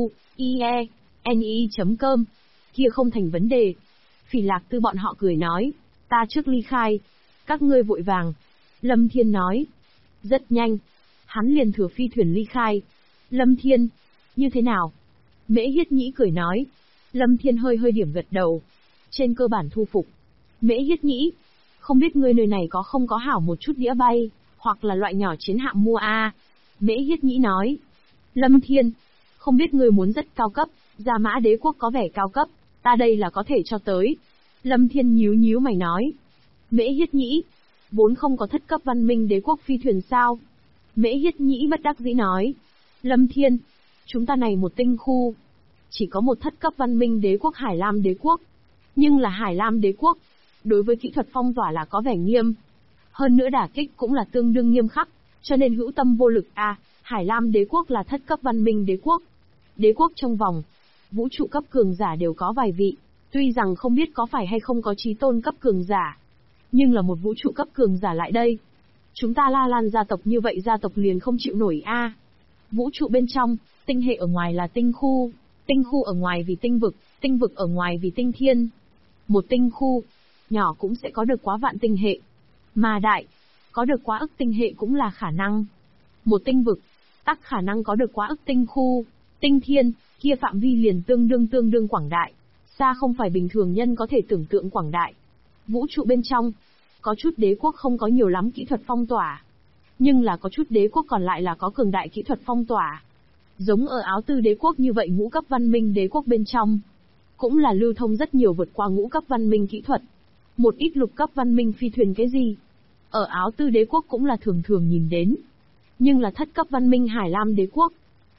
tzu.ie.ne.com. Kia không thành vấn đề. Phỉ Lạc Tư bọn họ cười nói. Ta trước ly khai. Các ngươi vội vàng. Lâm Thiên nói. Rất nhanh. Hắn liền thừa phi thuyền ly khai. Lâm Thiên. Như thế nào? Mễ Hiết Nhĩ cười nói. Lâm Thiên hơi điểm gật đầu. Trên cơ bản thu phục. Mễ Hiết Nhĩ. Không biết ngươi nơi này có không có hảo một chút đĩa bay, hoặc là loại nhỏ chiến hạm mua a? Mễ Hiết Nhĩ nói. Lâm Thiên. Không biết ngươi muốn rất cao cấp, Gia Mã Đế Quốc có vẻ cao cấp, ta đây là có thể cho tới. Lâm Thiên nhíu mày nói. Mễ Hiết Nhĩ. Vốn không có thất cấp văn minh đế quốc phi thuyền sao? Mễ Hiết Nhĩ bất đắc dĩ nói. Lâm Thiên. Chúng ta này một tinh khu, chỉ có một thất cấp văn minh đế quốc Hải Lam đế quốc. Nhưng là Hải Lam đế quốc, đối với kỹ thuật phong tỏa là có vẻ nghiêm. Hơn nữa đả kích cũng là tương đương nghiêm khắc, cho nên hữu tâm vô lực a. Hải Lam đế quốc là thất cấp văn minh đế quốc. Đế quốc trong vòng, vũ trụ cấp cường giả đều có vài vị, tuy rằng không biết có phải hay không có chí tôn cấp cường giả. Nhưng là một vũ trụ cấp cường giả lại đây. Chúng ta La Lan gia tộc như vậy gia tộc liền không chịu nổi a. Vũ trụ bên trong, tinh hệ ở ngoài là tinh khu ở ngoài vì tinh vực ở ngoài vì tinh thiên. Một tinh khu, nhỏ cũng sẽ có được quá vạn tinh hệ. Mà đại, có được quá ức tinh hệ cũng là khả năng. Một tinh vực, tắc khả năng có được quá ức tinh khu, tinh thiên, kia phạm vi liền tương đương quảng đại. Xa không phải bình thường nhân có thể tưởng tượng quảng đại. Vũ trụ bên trong, có chút đế quốc không có nhiều lắm kỹ thuật phong tỏa. Nhưng là có chút đế quốc còn lại là có cường đại kỹ thuật phong tỏa. Giống ở Áo Tư đế quốc như vậy ngũ cấp văn minh đế quốc bên trong, cũng là lưu thông rất nhiều vượt qua ngũ cấp văn minh kỹ thuật. Một ít lục cấp văn minh phi thuyền cái gì, ở Áo Tư đế quốc cũng là thường nhìn đến. Nhưng là thất cấp văn minh Hải Lam đế quốc,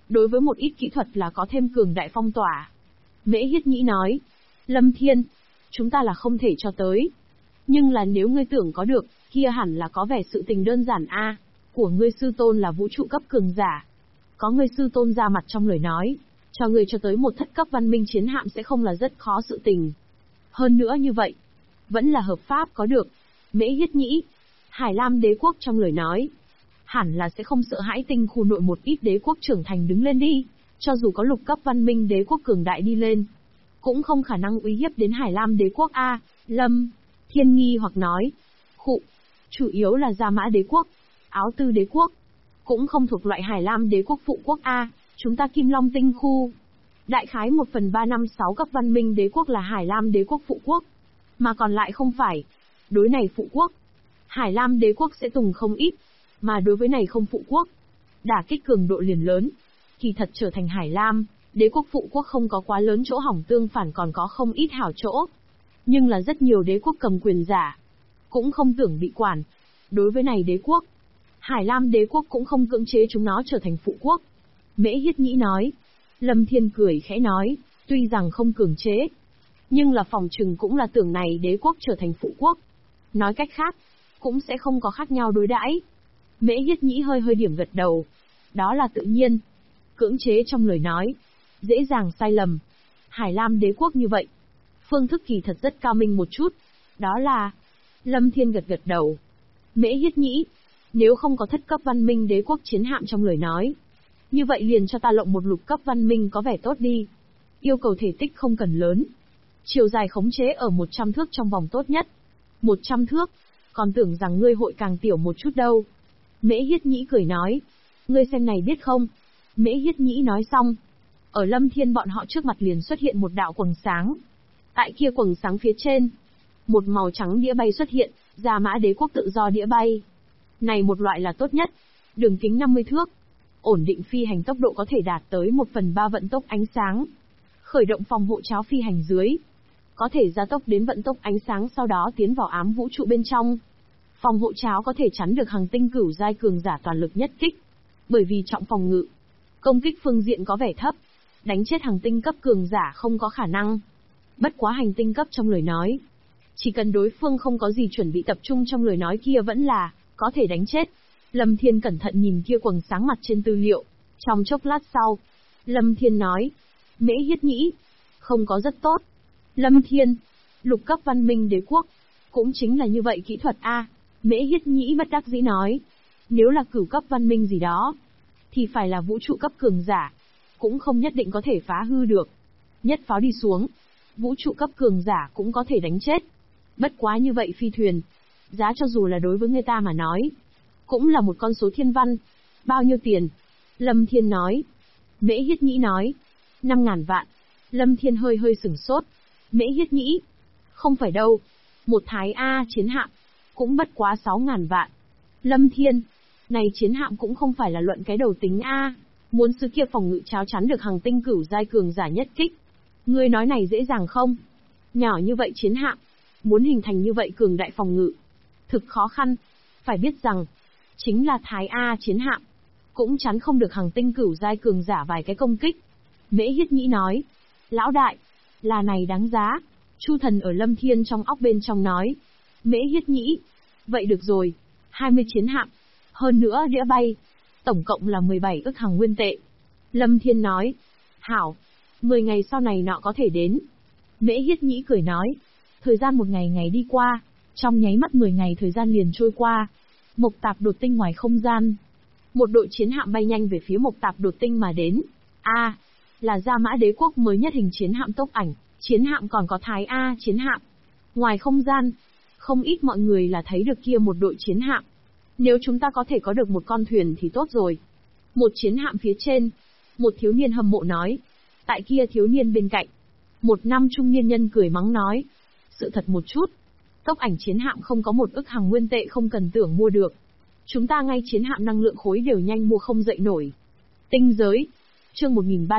đối với một ít kỹ thuật là có thêm cường đại phong tỏa. Mễ Hiết Nhĩ nói, Lâm Thiên, chúng ta là không thể cho tới. Nhưng là nếu ngươi tưởng có được, kia hẳn là có vẻ sự tình đơn giản a. Của ngươi sư tôn là vũ trụ cấp cường giả. Có ngươi sư tôn ra mặt trong lời nói, cho ngươi cho tới một thất cấp văn minh chiến hạm sẽ không là rất khó sự tình. Hơn nữa như vậy, vẫn là hợp pháp có được. Mễ Hiết Nhĩ, Hải Lam đế quốc trong lời nói, hẳn là sẽ không sợ hãi tinh khu nội một ít đế quốc trưởng thành đứng lên đi, cho dù có lục cấp văn minh đế quốc cường đại đi lên, cũng không khả năng uy hiếp đến Hải Lam đế quốc a. Lâm Thiên nghi hoặc nói, khụ, chủ yếu là Gia Mã đế quốc, Áo Tư đế quốc, cũng không thuộc loại Hải Lam đế quốc phụ quốc a. Chúng ta Kim Long tinh khu, đại khái 1/356 cấp văn minh đế quốc là Hải Lam đế quốc phụ quốc, mà còn lại không phải. Đối này phụ quốc, Hải Lam đế quốc sẽ tùng không ít, mà đối với này không phụ quốc, đả kích cường độ liền lớn. Kỳ thật trở thành Hải Lam đế quốc phụ quốc không có quá lớn chỗ hỏng, tương phản còn có không ít hảo chỗ. Nhưng là rất nhiều đế quốc cầm quyền giả cũng không tưởng bị quản. Đối với này đế quốc, Hải Lam đế quốc cũng không cưỡng chế chúng nó trở thành phụ quốc. Mễ Hiết Nhĩ nói. Lâm Thiên cười khẽ nói, tuy rằng không cưỡng chế, nhưng là phòng trừng cũng là tưởng này đế quốc trở thành phụ quốc. Nói cách khác, cũng sẽ không có khác nhau đối đãi. Mễ Hiết Nhĩ hơi hơi điểm gật đầu. Đó là tự nhiên. Cưỡng chế trong lời nói, dễ dàng sai lầm. Hải Lam đế quốc như vậy, phương thức kỳ thật rất cao minh một chút. Đó là... Lâm Thiên gật gật đầu. Mễ Hiết Nhĩ, nếu không có thất cấp văn minh đế quốc chiến hạm trong lời nói, như vậy liền cho ta lộng một lục cấp văn minh có vẻ tốt đi. Yêu cầu thể tích không cần lớn. Chiều dài khống chế ở 100 thước trong vòng tốt nhất. 100 thước, còn tưởng rằng ngươi hội càng tiểu một chút đâu. Mễ Hiết Nhĩ cười nói, ngươi xem này biết không? Mễ Hiết Nhĩ nói xong, ở Lâm Thiên bọn họ trước mặt liền xuất hiện một đạo quầng sáng. Tại kia quầng sáng phía trên, một màu trắng đĩa bay xuất hiện, Gia Mã đế quốc tự do đĩa bay. Này một loại là tốt nhất, đường kính 50 thước, ổn định phi hành tốc độ có thể đạt tới 1/3 vận tốc ánh sáng. Khởi động phòng hộ cháo phi hành dưới, có thể gia tốc đến vận tốc ánh sáng sau đó tiến vào ám vũ trụ bên trong. Phòng hộ cháo có thể chắn được hàng tinh cửu giai cường giả toàn lực nhất kích. Bởi vì trọng phòng ngự, công kích phương diện có vẻ thấp, đánh chết hàng tinh cấp cường giả không có khả năng. Bất quá hành tinh cấp trong lời nói, chỉ cần đối phương không có gì chuẩn bị tập trung trong lời nói kia vẫn là có thể đánh chết. Lâm Thiên cẩn thận nhìn kia quầng sáng mặt trên tư liệu. Trong chốc lát sau, Lâm Thiên nói, Mễ Hiết Nhĩ, không có rất tốt. Lâm Thiên, lục cấp văn minh đế quốc, cũng chính là như vậy kỹ thuật a. Mễ Hiết Nhĩ bất đắc dĩ nói, nếu là cửu cấp văn minh gì đó, thì phải là vũ trụ cấp cường giả, cũng không nhất định có thể phá hư được. Nhất pháo đi xuống, vũ trụ cấp cường giả cũng có thể đánh chết. Bất quá như vậy phi thuyền, giá cho dù là đối với người ta mà nói, cũng là một con số thiên văn. Bao nhiêu tiền? Lâm Thiên nói. Mễ Hiết Nhĩ nói, 5.000 vạn. Lâm Thiên hơi hơi sửng sốt. Mễ Hiết Nhĩ, không phải đâu, một thái A chiến hạm, cũng bất quá 6.000 vạn. Lâm Thiên, này chiến hạm cũng không phải là luận cái đầu tính A, muốn sứ kia phòng ngự cháo chắn được hàng tinh cửu giai cường giả nhất kích. Ngươi nói này dễ dàng không? Nhỏ như vậy chiến hạm, muốn hình thành như vậy cường đại phòng ngự, thực khó khăn. Phải biết rằng, chính là thái A chiến hạm, cũng chắn không được hàng tinh cửu giai cường giả vài cái công kích. Mễ Hiết Nhĩ nói, lão đại, là này đáng giá. Chu Thần ở Lâm Thiên trong óc bên trong nói. Mễ Hiết Nhĩ, vậy được rồi, 20 chiến hạm, hơn nữa đĩa bay, tổng cộng là 17 ức hàng nguyên tệ. Lâm Thiên nói, hảo, 10 ngày sau này nọ có thể đến. Mễ Hiết Nhĩ cười nói, thời gian một ngày ngày đi qua, trong nháy mắt 10 ngày thời gian liền trôi qua. Mộc Tạp đột tinh ngoài không gian, một đội chiến hạm bay nhanh về phía Mộc Tạp đột tinh mà đến. A, là Gia Mã đế quốc mới nhất hình chiến hạm tốc ảnh, chiến hạm còn có thái A chiến hạm. Ngoài không gian, không ít mọi người là thấy được kia một đội chiến hạm. Nếu chúng ta có thể có được một con thuyền thì tốt rồi. Một chiến hạm phía trên, một thiếu niên hâm mộ nói. Tại kia thiếu niên bên cạnh, một nam trung niên nhân cười mắng nói. Sự thật một chút, tốc ảnh chiến hạm không có 1 ức hàng nguyên tệ không cần tưởng mua được. Chúng ta ngay chiến hạm năng lượng khối đều nhanh mua không dậy nổi. Tinh giới, chương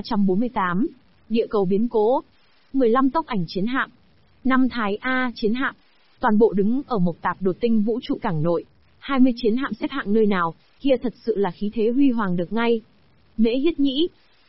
1348, địa cầu biến cố. 15 tốc ảnh chiến hạm, 5 thái A chiến hạm, toàn bộ đứng ở Mộc Tạp đột tinh vũ trụ cảng nội. 20 chiến hạm xếp hạng nơi nào, kia thật sự là khí thế huy hoàng được ngay. Mễ Hiết Nhĩ,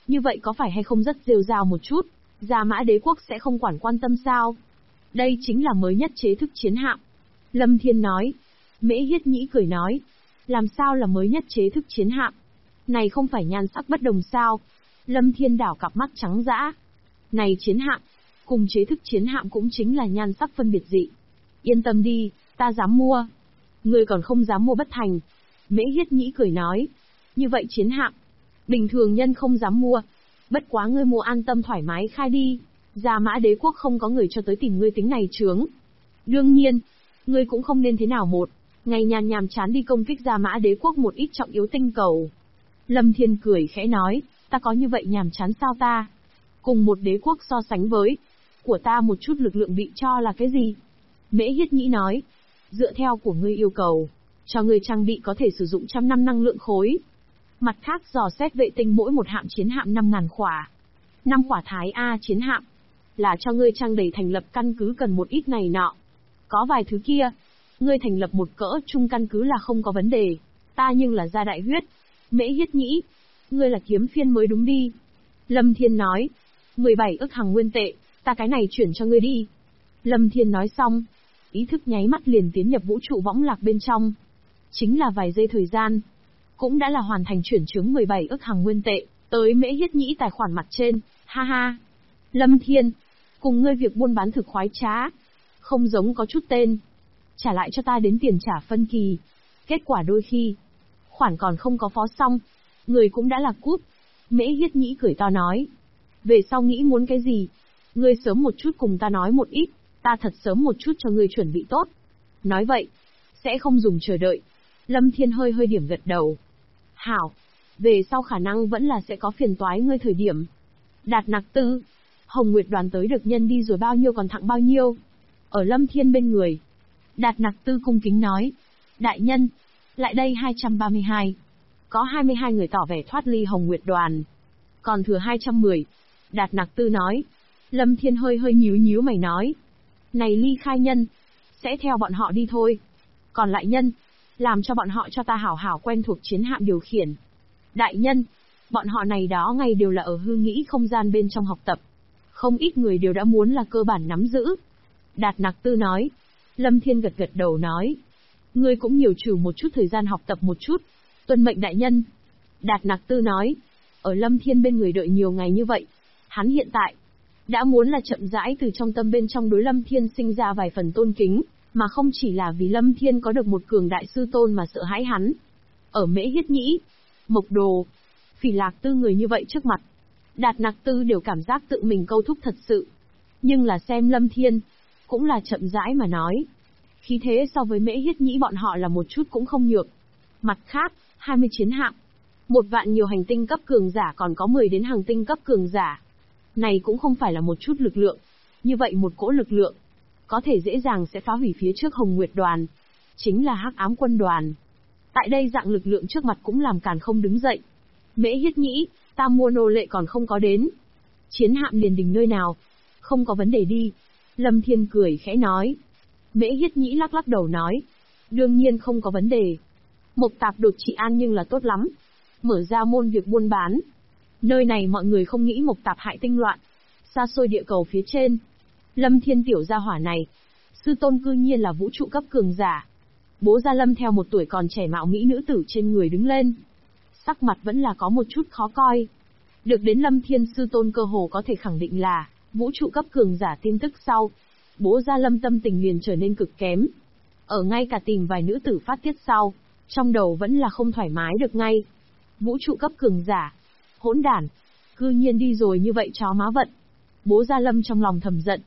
Như vậy có phải hay không rất rêu rao một chút, Gia Mã Đế quốc sẽ không quan tâm sao? Đây chính là mới nhất chế thức chiến hạm. Lâm Thiên nói. Mễ Hiết Nhĩ cười nói. Làm sao là mới nhất chế thức chiến hạm? Này không phải nhan sắc bất đồng sao? Lâm Thiên đảo cặp mắt trắng dã. Này chiến hạm, cùng chế thức chiến hạm cũng chính là nhan sắc phân biệt dị. Yên tâm đi, ta dám mua. Ngươi còn không dám mua bất thành. Mễ Hiết Nhĩ cười nói. Như vậy chiến hạm, bình thường nhân không dám mua. Bất quá ngươi mua an tâm thoải mái khai đi. Gia Mã Đế quốc không có người cho tới tìm ngươi tính này chướng. Đương nhiên, ngươi cũng không nên thế nào một ngày nhàm chán đi công kích Gia Mã Đế quốc một ít trọng yếu tinh cầu. Lâm Thiên cười khẽ nói, ta có như vậy nhàm chán sao ta? Cùng một đế quốc so sánh với của ta một chút lực lượng bị cho là cái gì? Mễ Hiết Nhĩ nói, dựa theo của ngươi yêu cầu, cho ngươi trang bị có thể sử dụng 100 năm năng lượng khối. Mặt khác dò xét vệ tinh mỗi một hạm chiến hạm 5.000 khỏa. 5 khỏa Thái A chiến hạm, là cho ngươi trang đầy thành lập căn cứ cần một ít này nọ. Có vài thứ kia, ngươi thành lập một cỡ trung căn cứ là không có vấn đề. Ta nhưng là gia đại huyết. Mễ Hiết Nhĩ, ngươi là kiếm phiên mới đúng đi. Lâm Thiên nói, 17 ức hằng nguyên tệ, ta cái này chuyển cho ngươi đi. Lâm Thiên nói xong, ý thức nháy mắt liền tiến nhập vũ trụ võng lạc bên trong. Chính là vài giây thời gian, cũng đã là hoàn thành chuyển chướng 17 ức hằng nguyên tệ, tới Mễ Hiết Nhĩ tài khoản mặt trên, ha ha. Lâm Thiên, cùng ngươi việc buôn bán thực khoái trá, không giống có chút tên. Trả lại cho ta đến tiền trả phân kỳ. Kết quả đôi khi, khoản còn không có phó xong, người cũng đã là cút. Mễ Hiết Nhĩ cười to nói. Về sau nghĩ muốn cái gì? Ngươi sớm một chút cùng ta nói một ít, ta thật sớm một chút cho ngươi chuẩn bị tốt. Nói vậy, sẽ không dùng chờ đợi. Lâm Thiên hơi điểm gật đầu. Hảo, về sau khả năng vẫn là sẽ có phiền toái ngươi thời điểm. Đạt Nặc Tư, Hồng Nguyệt đoàn tới được nhân đi rồi bao nhiêu còn thặng bao nhiêu. Ở Lâm Thiên bên người, Đạt Nặc Tư cung kính nói. Đại nhân, lại đây 232. Có 22 người tỏ vẻ thoát ly Hồng Nguyệt đoàn. Còn thừa 210. Đạt Nặc Tư nói. Lâm Thiên hơi nhíu mày nói. Này ly khai nhân, sẽ theo bọn họ đi thôi. Còn lại nhân, làm cho bọn họ cho ta hảo hảo quen thuộc chiến hạm điều khiển. Đại nhân, bọn họ này đó ngày đều là ở hư nghĩ không gian bên trong học tập. Không ít người đều đã muốn là cơ bản nắm giữ. Đạt Nặc Tư nói. Lâm Thiên gật đầu nói. Ngươi cũng nhiều trừ một chút thời gian học tập một chút. Tuân mệnh đại nhân. Đạt Nặc Tư nói. Ở Lâm Thiên bên người đợi nhiều ngày như vậy, hắn hiện tại đã muốn là chậm rãi từ trong tâm bên trong đối Lâm Thiên sinh ra vài phần tôn kính, mà không chỉ là vì Lâm Thiên có được một cường đại sư tôn mà sợ hãi hắn. Ở Mễ Hiết Nhĩ, Mộc Đồ, Phỉ Lạc Tư người như vậy trước mặt, Đạt Nặc Tư đều cảm giác tự mình câu thúc thật sự. Nhưng là xem Lâm Thiên, cũng là chậm rãi mà nói. Khí thế so với Mễ Hiết Nhĩ bọn họ là một chút cũng không nhược. Mặt khác, 20 chiến hạm, 1 vạn nhiều hành tinh cấp cường giả còn có 10 đến hàng tinh cấp cường giả. Này cũng không phải là một chút lực lượng. Như vậy một cỗ lực lượng, có thể dễ dàng sẽ phá hủy phía trước Hồng Nguyệt đoàn. Chính là Hắc Ám quân đoàn. Tại đây dạng lực lượng trước mặt cũng làm càn không đứng dậy. Mễ Hiết Nhĩ, ta mua nô lệ còn không có đến. Chiến hạm liền đình nơi nào? Không có vấn đề đi. Lâm Thiên cười khẽ nói. Mễ Hiết Nhĩ lắc đầu nói. Đương nhiên không có vấn đề. Mộc Tạp đột trị an nhưng là tốt lắm. Mở ra môn việc buôn bán. Nơi này mọi người không nghĩ Mộc Tạp hại tinh loạn. Xa xôi địa cầu phía trên. Lâm Thiên tiểu gia hỏa này. Sư tôn cư nhiên là vũ trụ cấp cường giả. Bố Gia Lâm theo một tuổi còn trẻ mạo mỹ nữ tử trên người đứng lên. Sắc mặt vẫn là có một chút khó coi. Được đến Lâm Thiên sư tôn cơ hồ có thể khẳng định là vũ trụ cấp cường giả tin tức sau. Bố Gia Lâm tâm tình liền trở nên cực kém. Ở ngay cả tìm vài nữ tử phát tiết sau, trong đầu vẫn là không thoải mái được ngay. Vũ trụ cấp cường giả. Hỗn đản. Cư nhiên đi rồi như vậy chó má vận. Bố Gia Lâm trong lòng thầm giận.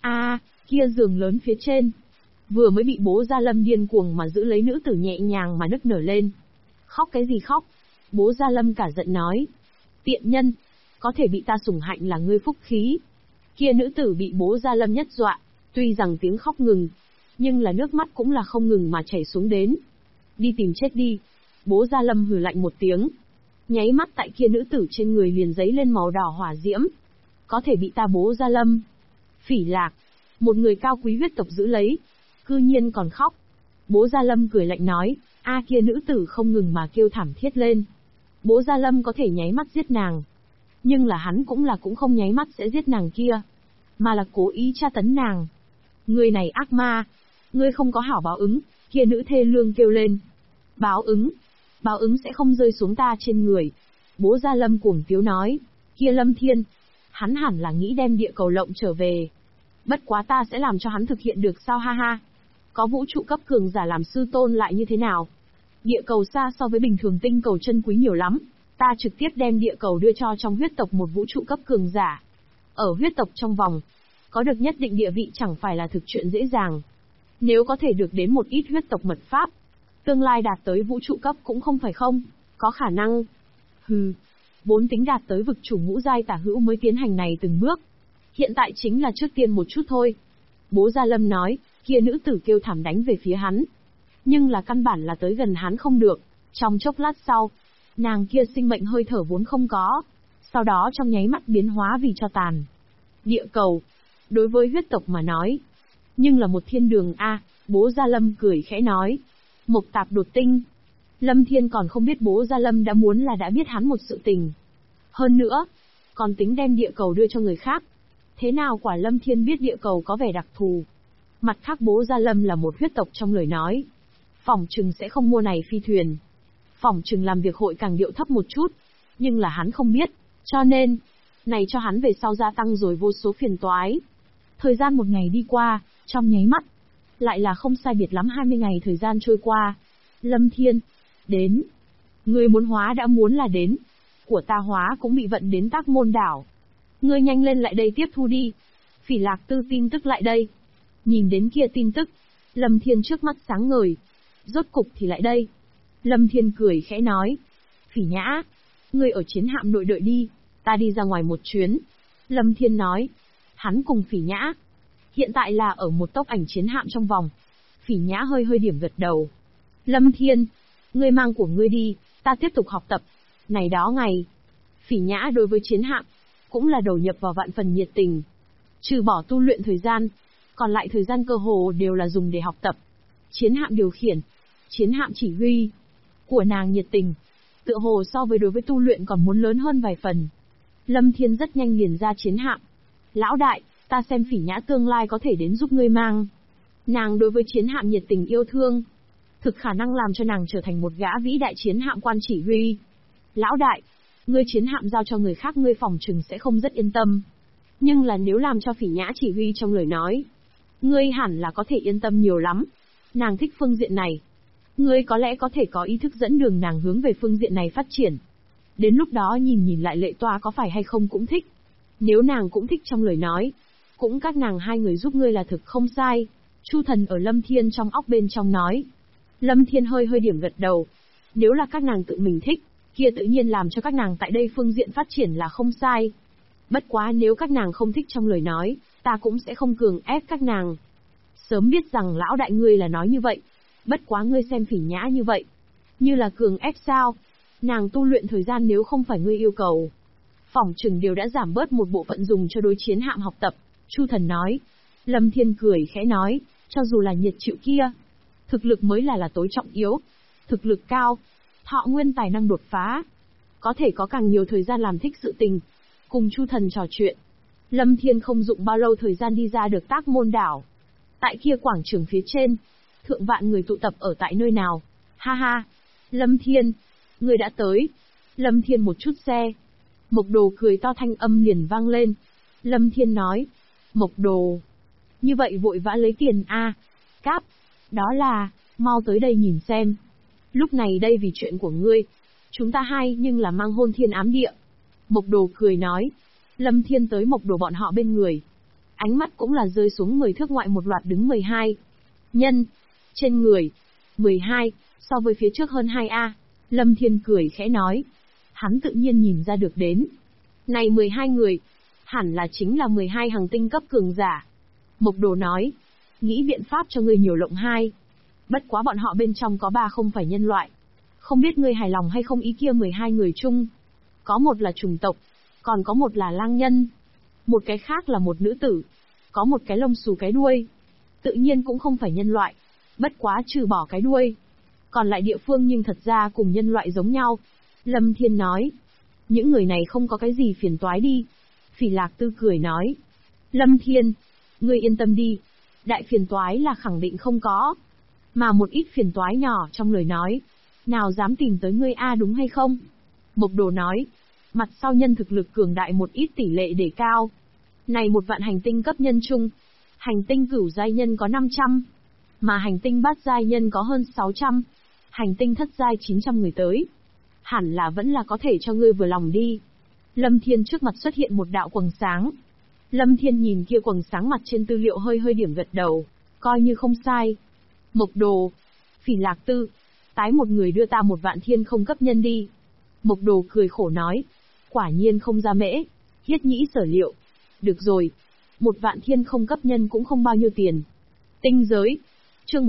Kia giường lớn phía trên. Vừa mới bị Bố Gia Lâm điên cuồng mà giữ lấy nữ tử nhẹ nhàng mà nức nở lên. Khóc cái gì khóc? Bố Gia Lâm cả giận nói. Tiện nhân. Có thể bị ta sủng hạnh là ngươi phúc khí. Kia nữ tử bị Bố Gia Lâm nhất dọa. Tuy rằng tiếng khóc ngừng, nhưng là nước mắt cũng là không ngừng mà chảy xuống đến. Đi tìm chết đi. Bố Gia Lâm hừ lạnh một tiếng. Nháy mắt tại kia nữ tử trên người liền giấy lên màu đỏ hỏa diễm. Có thể bị ta Bố Gia Lâm. Phỉ Lạc. Một người cao quý huyết tộc giữ lấy. Cư nhiên còn khóc. Bố Gia Lâm cười lạnh nói. Kia nữ tử không ngừng mà kêu thảm thiết lên. Bố Gia Lâm có thể nháy mắt giết nàng. Nhưng là hắn cũng không nháy mắt sẽ giết nàng kia, mà là cố ý tra tấn nàng. Ngươi này ác ma, ngươi không có hảo báo ứng, kia nữ thê lương kêu lên. Báo ứng sẽ không rơi xuống ta trên người. Bố Gia Lâm cuồng tiếu nói, kia Lâm Thiên, hắn hẳn là nghĩ đem địa cầu lộng trở về. Bất quá ta sẽ làm cho hắn thực hiện được sao ha ha. Có vũ trụ cấp cường giả làm sư tôn lại như thế nào? Địa cầu xa so với bình thường tinh cầu chân quý nhiều lắm, ta trực tiếp đem địa cầu đưa cho trong huyết tộc một vũ trụ cấp cường giả. Ở huyết tộc trong vòng, có được nhất định địa vị chẳng phải là thực chuyện dễ dàng. Nếu có thể được đến một ít huyết tộc mật pháp, tương lai đạt tới vũ trụ cấp cũng không phải không, có khả năng. Vốn tính đạt tới vực chủ ngũ giai tả hữu mới tiến hành này từng bước. Hiện tại chính là trước tiên một chút thôi. Bố Gia Lâm nói, kia nữ tử kêu thảm đánh về phía hắn. Nhưng là căn bản là tới gần hắn không được. Trong chốc lát sau, nàng kia sinh mệnh hơi thở vốn không có. Sau đó trong nháy mắt biến hóa vì tro tàn. Địa cầu, đối với huyết tộc mà nói, nhưng là một thiên đường a. Bố Gia Lâm cười khẽ nói. Mộc tạp đột tinh. Lâm Thiên còn không biết bố Gia Lâm đã muốn là đã biết hắn một sự tình. Hơn nữa, còn tính đem địa cầu đưa cho người khác. Thế nào quả Lâm Thiên biết địa cầu có vẻ đặc thù. Mặt khác bố Gia Lâm là một huyết tộc trong lời nói. Phỏng chừng sẽ không mua này phi thuyền. Phỏng chừng làm việc hội càng điệu thấp một chút. Nhưng là hắn không biết, cho nên, này cho hắn về sau gia tăng rồi vô số phiền toái. Thời gian một ngày đi qua, trong nháy mắt. Lại là không sai biệt lắm 20 ngày thời gian trôi qua. Lâm Thiên, đến. Ngươi muốn hóa đã muốn là đến. Của ta hóa cũng bị vận đến Tác Môn đảo. Ngươi nhanh lên lại đây tiếp thu đi. Phỉ Lạc Tư tin tức lại đây. Nhìn đến kia tin tức, Lâm Thiên trước mắt sáng ngời. Rốt cục thì lại đây. Lâm Thiên cười khẽ nói. Phỉ Nhã, ngươi ở chiến hạm nội đợi đi, ta đi ra ngoài một chuyến. Lâm Thiên nói. Hắn cùng Phỉ Nhã hiện tại là ở một tốc ảnh chiến hạm trong vòng. Phỉ Nhã hơi điểm gật đầu. Lâm Thiên, ngươi mang của ngươi đi, ta tiếp tục học tập. Này đó ngày, Phỉ Nhã đối với chiến hạm, cũng là đầu nhập vào vạn phần nhiệt tình. Trừ bỏ tu luyện thời gian, còn lại thời gian cơ hồ đều là dùng để học tập. Chiến hạm điều khiển, chiến hạm chỉ huy, của nàng nhiệt tình, tựa hồ so với đối với tu luyện còn muốn lớn hơn vài phần. Lâm Thiên rất nhanh liền ra chiến hạm. Lão đại, ta xem Phỉ Nhã tương lai có thể đến giúp ngươi mang. Nàng đối với chiến hạm nhiệt tình yêu thương, thực khả năng làm cho nàng trở thành một gã vĩ đại chiến hạm quan chỉ huy. Lão đại, ngươi chiến hạm giao cho người khác ngươi phòng trừng sẽ không rất yên tâm. Nhưng là nếu làm cho Phỉ Nhã chỉ huy trong lời nói, ngươi hẳn là có thể yên tâm nhiều lắm. Nàng thích phương diện này. Ngươi có lẽ có thể có ý thức dẫn đường nàng hướng về phương diện này phát triển. Đến lúc đó nhìn lại Lệ Toa có phải hay không cũng thích. Nếu nàng cũng thích trong lời nói, cũng các nàng hai người giúp ngươi là thực không sai. Chu Thần ở Lâm Thiên trong óc bên trong nói. Lâm Thiên hơi điểm gật đầu. Nếu là các nàng tự mình thích, kia tự nhiên làm cho các nàng tại đây phương diện phát triển là không sai. Bất quá nếu các nàng không thích trong lời nói, ta cũng sẽ không cường ép các nàng. Sớm biết rằng lão đại ngươi là nói như vậy. Bất quá ngươi xem Phỉ Nhã như vậy. Như là cường ép sao? Nàng tu luyện thời gian nếu không phải ngươi yêu cầu, phỏng chừng đều đã giảm bớt một bộ phận dùng cho đối chiến hạm học tập. Chu Thần nói. Lâm Thiên cười khẽ nói, cho dù là nhiệt chịu kia, thực lực mới là tối trọng yếu. Thực lực cao, thọ nguyên tài năng đột phá, có thể có càng nhiều thời gian làm thích sự tình. Cùng Chu Thần trò chuyện, Lâm Thiên không dụng bao lâu thời gian đi ra được Tác Môn đảo. Tại kia quảng trường phía trên, thượng vạn người tụ tập ở tại nơi nào. Ha ha, Lâm Thiên, người đã tới. Lâm Thiên một chút xe. Mộc Đồ cười to thanh âm liền vang lên. Lâm Thiên nói. Mộc Đồ, như vậy vội vã lấy tiền a? Cáp, đó là, mau tới đây nhìn xem. Lúc này đây vì chuyện của ngươi, chúng ta hai nhưng là mang hôn thiên ám địa. Mộc Đồ cười nói. Lâm Thiên tới Mộc Đồ bọn họ bên người. Ánh mắt cũng là rơi xuống 10 thước ngoại một loạt đứng 12 nhân. Trên người, 12, so với phía trước hơn 2A. Lâm Thiên cười khẽ nói. Hắn tự nhiên nhìn ra được đến. Này 12 người, hẳn là chính là 12 hành tinh cấp cường giả. Mộc Đồ nói. Nghĩ biện pháp cho ngươi nhiều lộng 2. Bất quá bọn họ bên trong có 3 không phải nhân loại. Không biết ngươi hài lòng hay không ý kia 12 người chung. Có một là trùng tộc, còn có một là lang nhân. Một cái khác là một nữ tử. Có một cái lông xù cái đuôi. Tự nhiên cũng không phải nhân loại. Bất quá trừ bỏ cái đuôi, còn lại địa phương nhưng thật ra cùng nhân loại giống nhau. Lâm Thiên nói. Những người này không có cái gì phiền toái đi. Phỉ Lạc Tư cười nói. Lâm Thiên, ngươi yên tâm đi. Đại phiền toái là khẳng định không có. Mà một ít phiền toái nhỏ trong lời nói. Nào dám tìm tới ngươi đúng hay không? Mộc Đồ nói. Mặt sau nhân thực lực cường đại một ít tỷ lệ để cao. Này 1 vạn hành tinh cấp nhân chung. Hành tinh cửu giai nhân có 500. Mà hành tinh bát giai nhân có hơn 600. Hành tinh thất giai 900 người tới. Hẳn là vẫn là có thể cho ngươi vừa lòng đi. Lâm Thiên trước mặt xuất hiện một đạo quầng sáng. Lâm Thiên nhìn kia quầng sáng mặt trên tư liệu hơi điểm gật đầu. Coi như không sai. Mộc Đồ. Phỉ Lạc Tư. Tái một người đưa ta 1 vạn thiên không cấp nhân đi. Mộc Đồ cười khổ nói. Quả nhiên không ra mễ. Hiết nhĩ sở liệu. Được rồi. 1 vạn thiên không cấp nhân cũng không bao nhiêu tiền. Tinh giới. Chương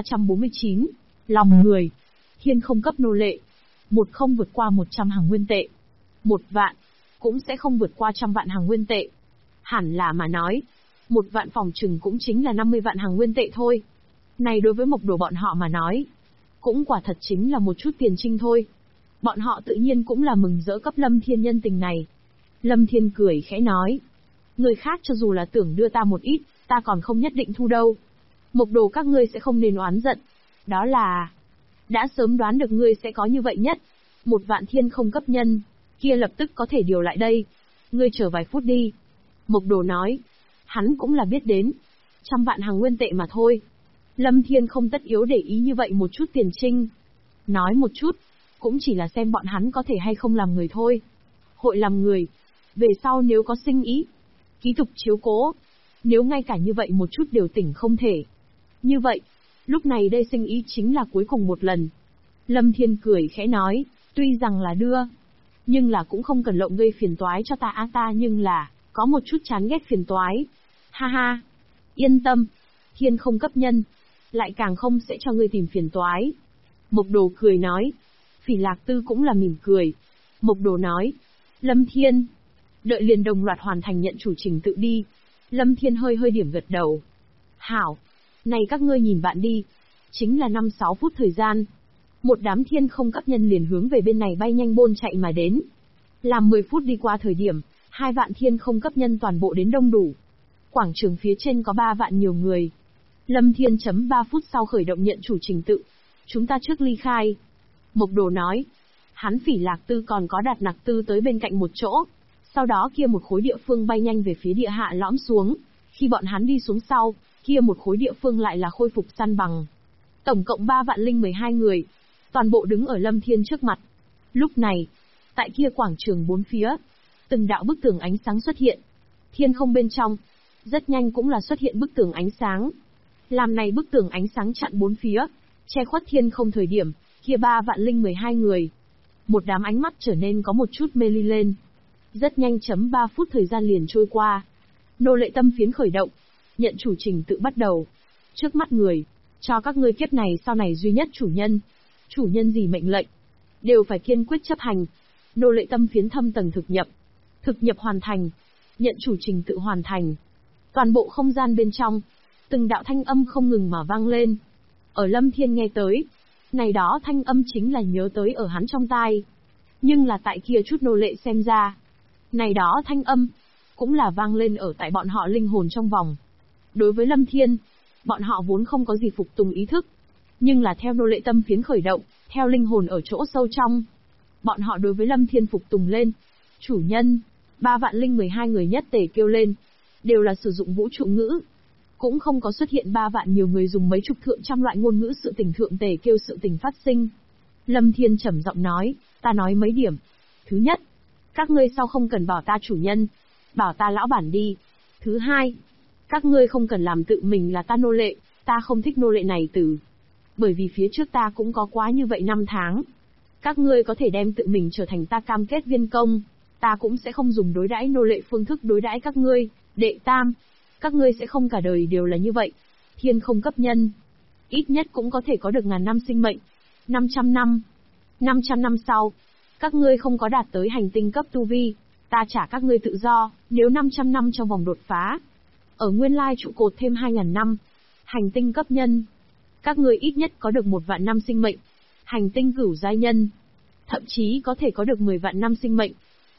1349. Lòng người. Thiên không cấp nô lệ. Một không vượt qua 100 hàng nguyên tệ. 1 vạn. Cũng sẽ không vượt qua 100 vạn hàng nguyên tệ. Hẳn là mà nói. 1 vạn phòng trừng cũng chính là 50 vạn hàng nguyên tệ thôi. Này đối với Mộc Đồ bọn họ mà nói. Cũng quả thật chính là một chút tiền trinh thôi. Bọn họ tự nhiên cũng là mừng rỡ cấp Lâm Thiên nhân tình này. Lâm Thiên cười khẽ nói. Người khác cho dù là tưởng đưa ta một ít, ta còn không nhất định thu đâu. Mộc Đồ các ngươi sẽ không nên oán giận. Đó là... Đã sớm đoán được ngươi sẽ có như vậy nhất. 1 vạn thiên không cấp nhân, kia lập tức có thể điều lại đây. Ngươi chờ vài phút đi. Mộc Đồ nói. Hắn cũng là biết đến. 100 vạn hàng nguyên tệ mà thôi. Lâm Thiên không tất yếu để ý như vậy một chút tiền trinh. Nói một chút, cũng chỉ là xem bọn hắn có thể hay không làm người thôi. Hội làm người. Về sau nếu có sinh ý, ký tục chiếu cố. Nếu ngay cả như vậy một chút đều tỉnh không thể. Như vậy, lúc này đây sinh ý chính là cuối cùng một lần. Lâm Thiên cười khẽ nói, tuy rằng là đưa, nhưng là cũng không cần lộng gây phiền toái cho ta ta nhưng là, có một chút chán ghét phiền toái. Ha ha, yên tâm, thiên không cấp nhân, lại càng không sẽ cho ngươi tìm phiền toái. Mộc Đồ cười nói, Phỉ Lạc Tư cũng là mỉm cười. Mộc Đồ nói, Lâm Thiên, đợi liền đồng loạt hoàn thành nhận chủ trình tự đi. Lâm Thiên hơi điểm gật đầu. Hảo, này các ngươi nhìn bạn đi, chính là 5-6 phút thời gian. Một đám thiên không cấp nhân liền hướng về bên này bay nhanh bôn chạy mà đến. Làm 10 phút đi qua thời điểm, 2 vạn thiên không cấp nhân toàn bộ đến đông đủ. Quảng trường phía trên có 3 vạn nhiều người. Lâm Thiên chấm 3 phút sau khởi động nhận chủ trình tự. Chúng ta trước ly khai. Mộc Đồ nói. Hắn Phỉ Lạc Tư còn có Đạt Nặc Tư tới bên cạnh một chỗ. Sau đó kia một khối địa phương bay nhanh về phía địa hạ lõm xuống. Khi bọn hắn đi xuống sau, kia một khối địa phương lại là khôi phục săn bằng. Tổng cộng 3 vạn linh 12 người. Toàn bộ đứng ở Lâm Thiên trước mặt. Lúc này, tại kia quảng trường bốn phía, từng đạo bức tường ánh sáng xuất hiện. Thiên không bên trong, rất nhanh cũng là xuất hiện bức tường ánh sáng. Làm này bức tường ánh sáng chặn bốn phía, che khuất thiên không thời điểm, kia 3 vạn linh 12 người. Một đám ánh mắt trở nên có một chút mê ly lên. Rất nhanh chấm 3 phút thời gian liền trôi qua. Nô lệ tâm phiến khởi động, nhận chủ trình tự bắt đầu. Trước mắt người, cho các ngươi kiếp này sau này duy nhất chủ nhân. Chủ nhân gì mệnh lệnh, đều phải kiên quyết chấp hành. Nô lệ tâm phiến thâm tầng thực nhập. Thực nhập hoàn thành. Nhận chủ trình tự hoàn thành. Toàn bộ không gian bên trong, từng đạo thanh âm không ngừng mà vang lên. Ở Lâm Thiên nghe tới, này đó thanh âm chính là nhớ tới ở hắn trong tai. Nhưng là tại kia chút nô lệ xem ra, này đó thanh âm, cũng là vang lên ở tại bọn họ linh hồn trong vòng. Đối với Lâm Thiên, bọn họ vốn không có gì phục tùng ý thức. Nhưng là theo nô lệ tâm phiến khởi động, theo linh hồn ở chỗ sâu trong, bọn họ đối với Lâm Thiên phục tùng lên. Chủ nhân, 3 vạn linh 12 người nhất tề kêu lên, đều là sử dụng vũ trụ ngữ. Cũng không có xuất hiện 3 vạn nhiều người dùng mấy chục thượng trăm loại ngôn ngữ sự tình thượng tề kêu sự tình phát sinh. Lâm Thiên trầm giọng nói, ta nói mấy điểm. Thứ nhất, các ngươi sau không cần bảo ta chủ nhân, bảo ta lão bản đi. Thứ hai, các ngươi không cần làm tự mình là ta nô lệ, ta không thích nô lệ này từ. Bởi vì phía trước ta cũng có quá như vậy 5 tháng. Các ngươi có thể đem tự mình trở thành ta cam kết viên công, ta cũng sẽ không dùng đối đãi nô lệ phương thức đối đãi các ngươi. Đệ tam, các ngươi sẽ không cả đời đều là như vậy. Thiên không cấp nhân, ít nhất cũng có thể có được 1000 năm sinh mệnh. 500 năm. 500 năm sau, các ngươi không có đạt tới hành tinh cấp tu vi, ta trả các ngươi tự do, nếu 500 năm trong vòng đột phá. Ở nguyên lai trụ cột thêm 2000 năm. Hành tinh cấp nhân, các ngươi ít nhất có được 1 vạn năm sinh mệnh. Hành tinh cửu giai nhân, thậm chí có thể có được 10 vạn năm sinh mệnh.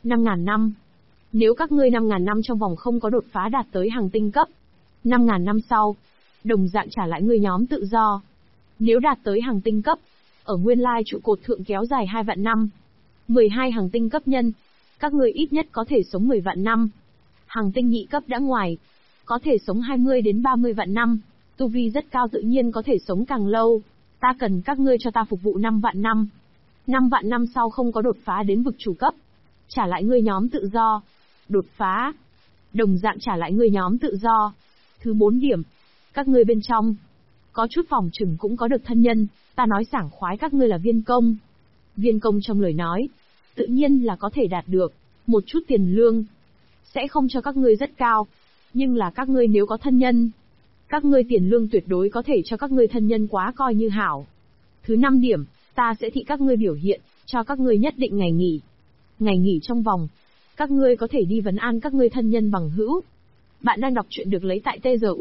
5.000 năm. Nếu các ngươi 5.000 năm trong vòng không có đột phá đạt tới hàng tinh cấp, 5.000 năm sau, đồng dạng trả lại ngươi nhóm tự do. Nếu đạt tới hàng tinh cấp, ở nguyên lai trụ cột thượng kéo dài 2 vạn năm. 12 hàng tinh cấp nhân, các ngươi ít nhất có thể sống 10 vạn năm. Hàng tinh nhị cấp đã ngoài, có thể sống 20 đến 30 vạn năm. Tu vi rất cao tự nhiên có thể sống càng lâu. Ta cần các ngươi cho ta phục vụ 5 vạn năm. 5 vạn năm sau không có đột phá đến vực chủ cấp, trả lại ngươi nhóm tự do. Đột phá, đồng dạng trả lại ngươi nhóm tự do. Thứ 4 điểm, các ngươi bên trong, có chút phòng chừng cũng có được thân nhân, ta nói sảng khoái các ngươi là viên công. Viên công trong lời nói, tự nhiên là có thể đạt được một chút tiền lương. Sẽ không cho các ngươi rất cao, nhưng là các ngươi nếu có thân nhân, các ngươi tiền lương tuyệt đối có thể cho các ngươi thân nhân quá coi như hảo. Thứ 5 điểm, ta sẽ thị các ngươi biểu hiện, cho các ngươi nhất định ngày nghỉ. Ngày nghỉ trong vòng, các ngươi có thể đi vấn an các ngươi thân nhân bằng hữu. Bạn đang đọc truyện được lấy tại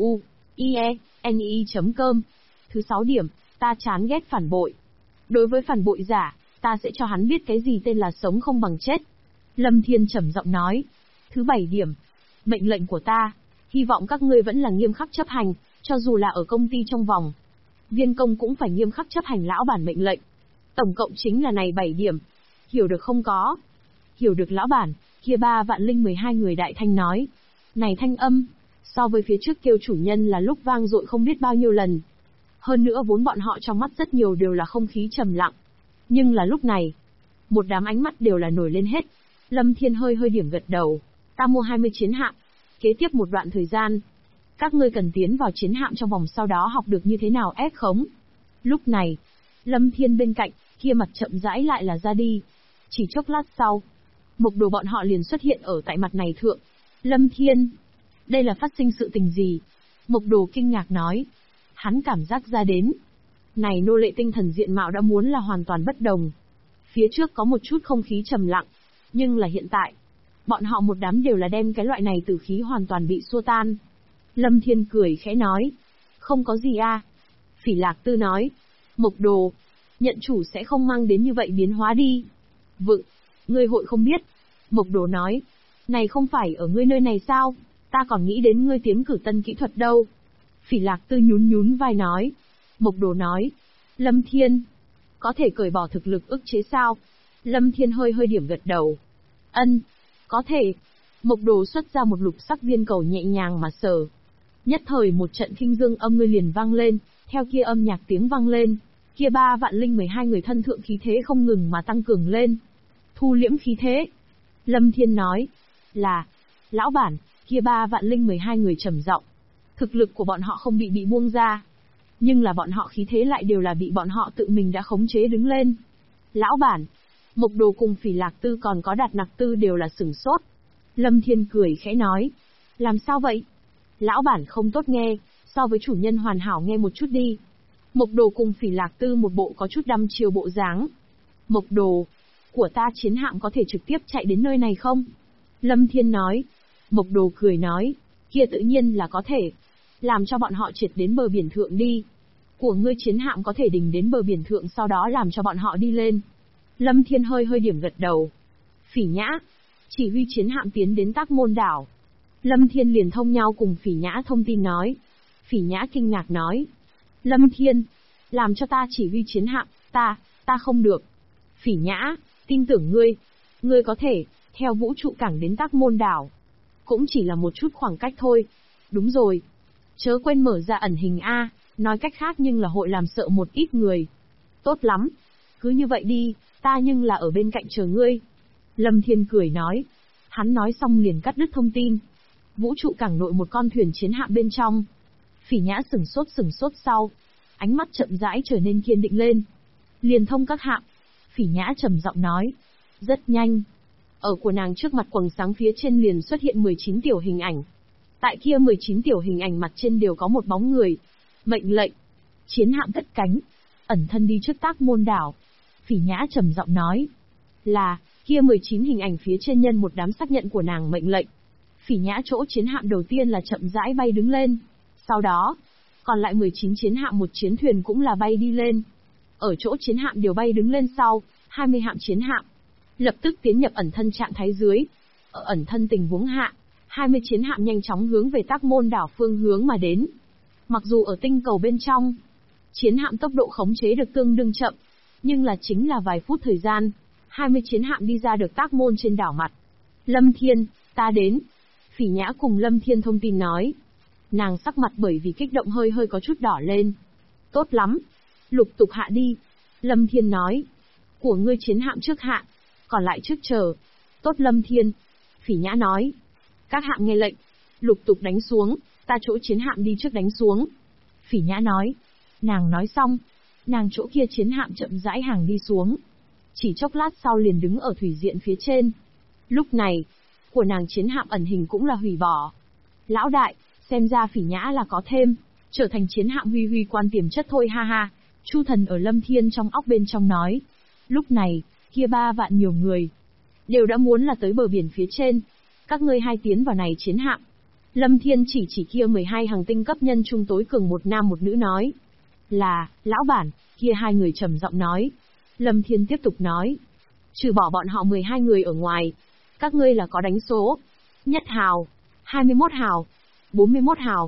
tzu.ie.ne.com. Thứ 6 điểm, ta chán ghét phản bội. Đối với phản bội giả, ta sẽ cho hắn biết cái gì tên là sống không bằng chết. Lâm Thiên trầm giọng nói. Thứ 7 điểm, mệnh lệnh của ta, hy vọng các ngươi vẫn là nghiêm khắc chấp hành, cho dù là ở công ty trong vòng. Viên công cũng phải nghiêm khắc chấp hành lão bản mệnh lệnh. Tổng cộng chính là này 7 điểm. Hiểu được không có? Hiểu được lão bản, kia 3 vạn linh 12 người đại thanh nói. Này thanh âm, so với phía trước kêu chủ nhân là lúc vang dội không biết bao nhiêu lần. Hơn nữa vốn bọn họ trong mắt rất nhiều đều là không khí trầm lặng. Nhưng là lúc này, một đám ánh mắt đều là nổi lên hết. Lâm Thiên hơi điểm gật đầu. Ta mua 20 chiến hạm. Kế tiếp một đoạn thời gian, các ngươi cần tiến vào chiến hạm trong vòng sau đó học được như thế nào ép khống. Lúc này, Lâm Thiên bên cạnh, kia mặt chậm rãi lại là ra đi. Chỉ chốc lát sau, Mộc Đồ bọn họ liền xuất hiện ở tại mặt này thượng. Lâm Thiên, đây là phát sinh sự tình gì? Mộc Đồ kinh ngạc nói. Hắn cảm giác ra đến. Này nô lệ tinh thần diện mạo đã muốn là hoàn toàn bất đồng. Phía trước có một chút không khí trầm lặng, nhưng là hiện tại, bọn họ một đám đều là đem cái loại này tử khí hoàn toàn bị xua tan. Lâm Thiên cười khẽ nói. Không có gì a. Phỉ Lạc Tư nói. Mộc Đồ, nhận chủ sẽ không mang đến như vậy biến hóa đi. Vựng, ngươi hội không biết. Mộc Đồ nói. Này không phải ở ngươi nơi này sao? Ta còn nghĩ đến ngươi tiến cử tân kỹ thuật đâu. Phỉ Lạc Tư nhún vai nói. Mộc Đồ nói. Lâm Thiên, có thể cởi bỏ thực lực ức chế sao? Lâm Thiên hơi điểm gật đầu. Ân, có thể. Mộc Đồ xuất ra một lục sắc viên cầu nhẹ nhàng mà sờ. Nhất thời một trận kinh dương âm ngươi liền vang lên, theo kia âm nhạc tiếng vang lên, kia 3 vạn linh 12 người thân thượng khí thế không ngừng mà tăng cường lên. Thu liễm khí thế. Lâm Thiên nói. Là, lão bản, kia 3 vạn linh 12 người trầm giọng. Thực lực của bọn họ không bị buông ra. Nhưng là bọn họ khí thế lại đều là bị bọn họ tự mình đã khống chế đứng lên. Lão bản, Mộc Đồ cùng Phỉ Lạc Tư còn có Đạt Nặc Tư đều là sửng sốt. Lâm Thiên cười khẽ nói. Làm sao vậy? Lão bản không tốt nghe, so với chủ nhân hoàn hảo nghe một chút đi. Mộc Đồ cùng Phỉ Lạc Tư một bộ có chút đăm chiêu bộ dáng. Mộc Đồ, của ta chiến hạm có thể trực tiếp chạy đến nơi này không? Lâm Thiên nói. Mộc Đồ cười nói. Kia tự nhiên là có thể. Làm cho bọn họ triệt đến bờ biển thượng đi. Của ngươi chiến hạm có thể đình đến bờ biển thượng sau đó làm cho bọn họ đi lên. Lâm Thiên hơi điểm gật đầu. Phỉ Nhã, chỉ huy chiến hạm tiến đến Tác Môn đảo. Lâm Thiên liền thông nhau cùng Phỉ Nhã thông tin nói. Phỉ Nhã kinh ngạc nói. Lâm Thiên, làm cho ta chỉ huy chiến hạm, ta không được. Phỉ Nhã, tin tưởng ngươi có thể, theo vũ trụ cảng đến Tác Môn đảo. Cũng chỉ là một chút khoảng cách thôi. Đúng rồi. Chớ quên mở ra ẩn hình A, nói cách khác nhưng là hội làm sợ một ít người. Tốt lắm. Cứ như vậy đi, ta nhưng là ở bên cạnh chờ ngươi. Lâm Thiên cười nói. Hắn nói xong liền cắt đứt thông tin. Vũ trụ cảng nội một con thuyền chiến hạm bên trong. Phỉ Nhã sửng sốt sau. Ánh mắt chậm rãi trở nên kiên định lên. Liền thông các hạm. Phỉ Nhã trầm giọng nói. Rất nhanh. Ở của nàng trước mặt quầng sáng phía trên liền xuất hiện 19 tiểu hình ảnh. Tại kia 19 tiểu hình ảnh mặt trên đều có một bóng người. Mệnh lệnh. Chiến hạm cất cánh. Ẩn thân đi trước Tác Môn đảo. Phỉ Nhã trầm giọng nói. Là, kia 19 hình ảnh phía trên nhân một đám xác nhận của nàng mệnh lệnh. Phỉ Nhã chỗ chiến hạm đầu tiên là chậm rãi bay đứng lên. Sau đó, còn lại 19 chiến hạm một chiến thuyền cũng là bay đi lên. Ở chỗ chiến hạm đều bay đứng lên sau, 20 hạm chiến hạm. lập tức tiến nhập ẩn thân trạng thái dưới. Ở ẩn thân tình huống hạ, 20 chiến hạm nhanh chóng hướng về Tác Môn đảo phương hướng mà đến. Mặc dù ở tinh cầu bên trong, chiến hạm tốc độ khống chế được tương đương chậm, nhưng là chính là vài phút thời gian, 20 chiến hạm đi ra được Tác Môn trên đảo mặt. Lâm Thiên, ta đến. Phỉ Nhã cùng Lâm Thiên thông tin nói. Nàng sắc mặt bởi vì kích động hơi có chút đỏ lên. Tốt lắm. Lục tục hạ đi. Lâm Thiên nói. Của ngươi chiến hạm trước hạ, còn lại trước chờ. Tốt Lâm Thiên. Phỉ Nhã nói. Các hạm nghe lệnh. Lục tục đánh xuống, ta chỗ chiến hạm đi trước đánh xuống. Phỉ Nhã nói. Nàng nói xong, nàng chỗ kia chiến hạm chậm rãi hàng đi xuống. Chỉ chốc lát sau liền đứng ở thủy diện phía trên. Lúc này, của nàng chiến hạm ẩn hình cũng là hủy bỏ. Lão đại, xem ra Phỉ Nhã là có thêm, trở thành chiến hạm huy quan tiềm chất thôi ha ha. Chu Thần ở Lâm Thiên trong óc bên trong nói. Lúc này, kia 3 vạn nhiều người, đều đã muốn là tới bờ biển phía trên. Các ngươi hai tiến vào này chiến hạm. Lâm Thiên chỉ kia 12 hàng tinh cấp nhân trung tối cường một nam một nữ nói. Là, lão bản, kia 2 người trầm giọng nói. Lâm Thiên tiếp tục nói. Trừ bỏ bọn họ 12 người ở ngoài, các ngươi là có đánh số. Nhất hào, 21 hào, 41 hào,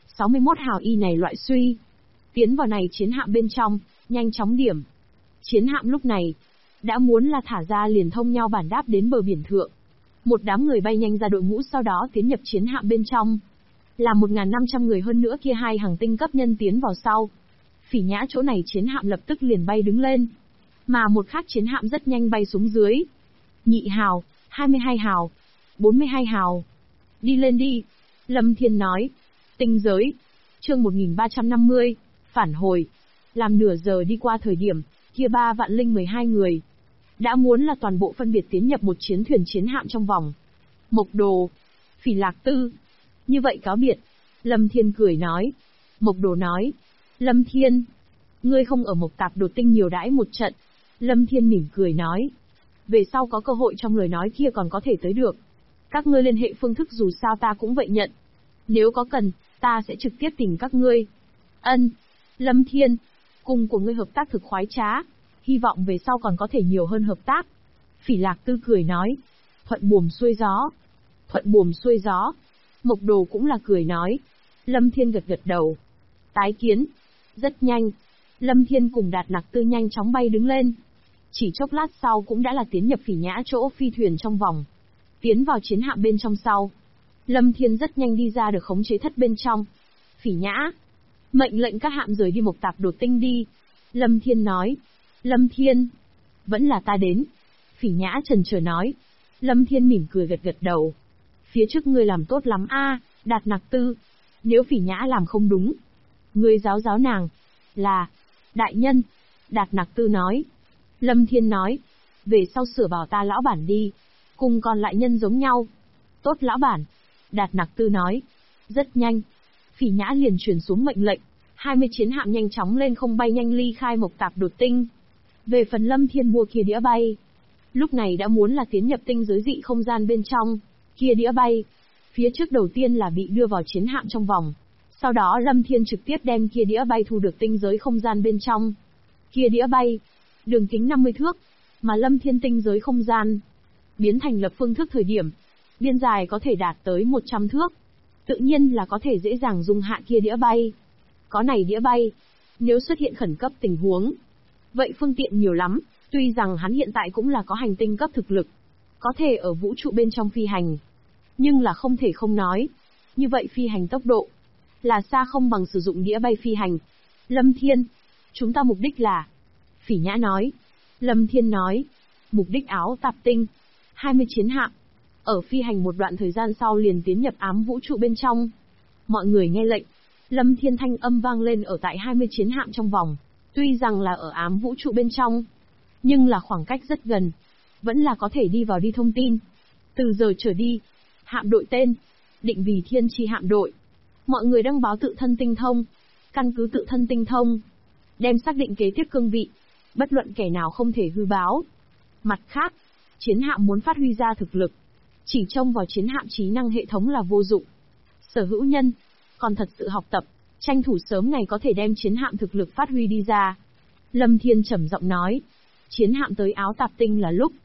61 hào y này loại suy. Tiến vào này chiến hạm bên trong, nhanh chóng điểm. Chiến hạm lúc này, đã muốn là thả ra liền thông nhau bản đáp đến bờ biển thượng. Một đám người bay nhanh ra đội ngũ sau đó tiến nhập chiến hạm bên trong. Là 1.500 người hơn nữa kia 2 hàng tinh cấp nhân tiến vào sau. Phỉ Nhã chỗ này chiến hạm lập tức liền bay đứng lên. Mà một khác chiến hạm rất nhanh bay xuống dưới. Nhị hào, 22 hào, 42 hào. Đi lên đi. Lâm Thiên nói. Tinh giới. Chương 1350. Phản hồi. Làm nửa giờ đi qua thời điểm, kia 3 vạn linh 12 người. Đã muốn là toàn bộ phân biệt tiến nhập một chiến thuyền chiến hạm trong vòng. Mộc Đồ. Phỉ Lạc Tư. Như vậy cáo biệt. Lâm Thiên cười nói. Mộc Đồ nói. Lâm Thiên. Ngươi không ở Mộc Tạp Đột Tinh nhiều đãi một trận. Lâm Thiên mỉm cười nói. Về sau có cơ hội trong lời nói kia còn có thể tới được. Các ngươi liên hệ phương thức dù sao ta cũng vậy nhận. Nếu có cần, ta sẽ trực tiếp tìm các ngươi. Ân. Lâm Thiên. Cùng của ngươi hợp tác thực khoái trá. Hy vọng về sau còn có thể nhiều hơn hợp tác. Phỉ Lạc Tư cười nói. Thuận buồm xuôi gió. Thuận buồm xuôi gió. Mộc Đồ cũng là cười nói. Lâm Thiên gật gật đầu. Tái kiến. Rất nhanh. Lâm Thiên cùng Đạt Nặc Tư nhanh chóng bay đứng lên. Chỉ chốc lát sau cũng đã là tiến nhập Phỉ Nhã chỗ phi thuyền trong vòng. Tiến vào chiến hạm bên trong sau. Lâm Thiên rất nhanh đi ra được khống chế thất bên trong. Phỉ Nhã. Mệnh lệnh các hạm rời đi Mộc Tạp Đột Tinh đi. Lâm Thiên nói. Lâm Thiên. Vẫn là ta đến. Phỉ Nhã chần chờ nói. Lâm Thiên mỉm cười gật gật đầu. Phía trước ngươi làm tốt lắm a, Đạt Nặc Tư. Nếu Phỉ Nhã làm không đúng, ngươi giáo nàng. Là. Đại nhân. Đạt Nặc Tư nói. Lâm Thiên nói. Về sau sửa bảo ta lão bản đi. Cùng còn lại nhân giống nhau. Tốt lão bản. Đạt Nặc Tư nói. Rất nhanh. Phỉ Nhã liền truyền xuống mệnh lệnh. 20 chiến hạm nhanh chóng lên không bay nhanh ly khai Mộc Tạp Đột Tinh. Về phần Lâm Thiên mua kia đĩa bay. Lúc này đã muốn là tiến nhập tinh giới dị không gian bên trong. Kia đĩa bay. Phía trước đầu tiên là bị đưa vào chiến hạm trong vòng. Sau đó Lâm Thiên trực tiếp đem kia đĩa bay thu được tinh giới không gian bên trong. Kia đĩa bay. Đường kính 50 thước. Mà Lâm Thiên tinh giới không gian. Biến thành lập phương thức thời điểm. Biên dài có thể đạt tới 100 thước. Tự nhiên là có thể dễ dàng dung hạ kia đĩa bay. Có này đĩa bay. Nếu xuất hiện khẩn cấp tình huống. Vậy phương tiện nhiều lắm. Tuy rằng hắn hiện tại cũng là có hành tinh cấp thực lực. Có thể ở vũ trụ bên trong phi hành. Nhưng là không thể không nói. Như vậy phi hành tốc độ. Là xa không bằng sử dụng đĩa bay phi hành. Lâm Thiên. Chúng ta mục đích là. Phỉ Nhã nói. Lâm Thiên nói. Mục đích Áo Tạp Tinh. 20 chiến hạm. Ở phi hành một đoạn thời gian sau liền tiến nhập ám vũ trụ bên trong. Mọi người nghe lệnh. Lâm Thiên thanh âm vang lên ở tại 20 chiến hạm trong vòng. Tuy rằng là ở ám vũ trụ bên trong. Nhưng là khoảng cách rất gần. Vẫn là có thể đi vào đi thông tin. Từ giờ trở đi. Hạm đội tên. Định vì Thiên Chi hạm đội. Mọi người đăng báo tự thân tinh thông. Căn cứ tự thân tinh thông. Đem xác định kế tiếp cương vị. Bất luận kẻ nào không thể hư báo. Mặt khác. Chiến hạm muốn phát huy ra thực lực. Chỉ trông vào chiến hạm trí năng hệ thống là vô dụng. Sở hữu nhân. Còn thật sự học tập. Tranh thủ sớm ngày có thể đem chiến hạm thực lực phát huy đi ra. Lâm Thiên trầm giọng nói. Chiến hạm tới Áo Tạp Tinh là lúc.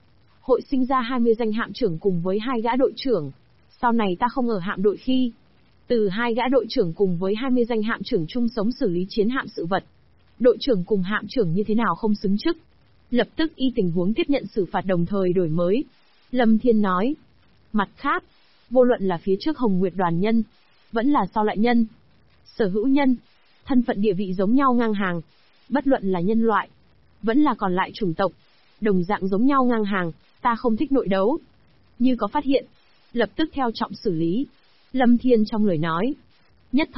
hội sinh ra 20 danh hạm trưởng cùng với 2 gã đội trưởng. Sau này ta không ở hạm đội khi, từ 2 gã đội trưởng cùng với 20 danh hạm trưởng chung sống xử lý chiến hạm sự vật. Đội trưởng cùng hạm trưởng như thế nào không xứng chức. Lập tức y tình huống tiếp nhận xử phạt đồng thời đổi mới. Lâm Thiên nói. Mặt khác, vô luận là phía trước Hồng Nguyệt đoàn nhân, vẫn là sau lại nhân, sở hữu nhân, thân phận địa vị giống nhau ngang hàng. Bất luận là nhân loại, vẫn là còn lại chủng tộc, đồng dạng giống nhau ngang hàng, ta không thích nội đấu. Như có phát hiện, lập tức theo trọng xử lý. Lâm Thiên trong lời nói. Nhất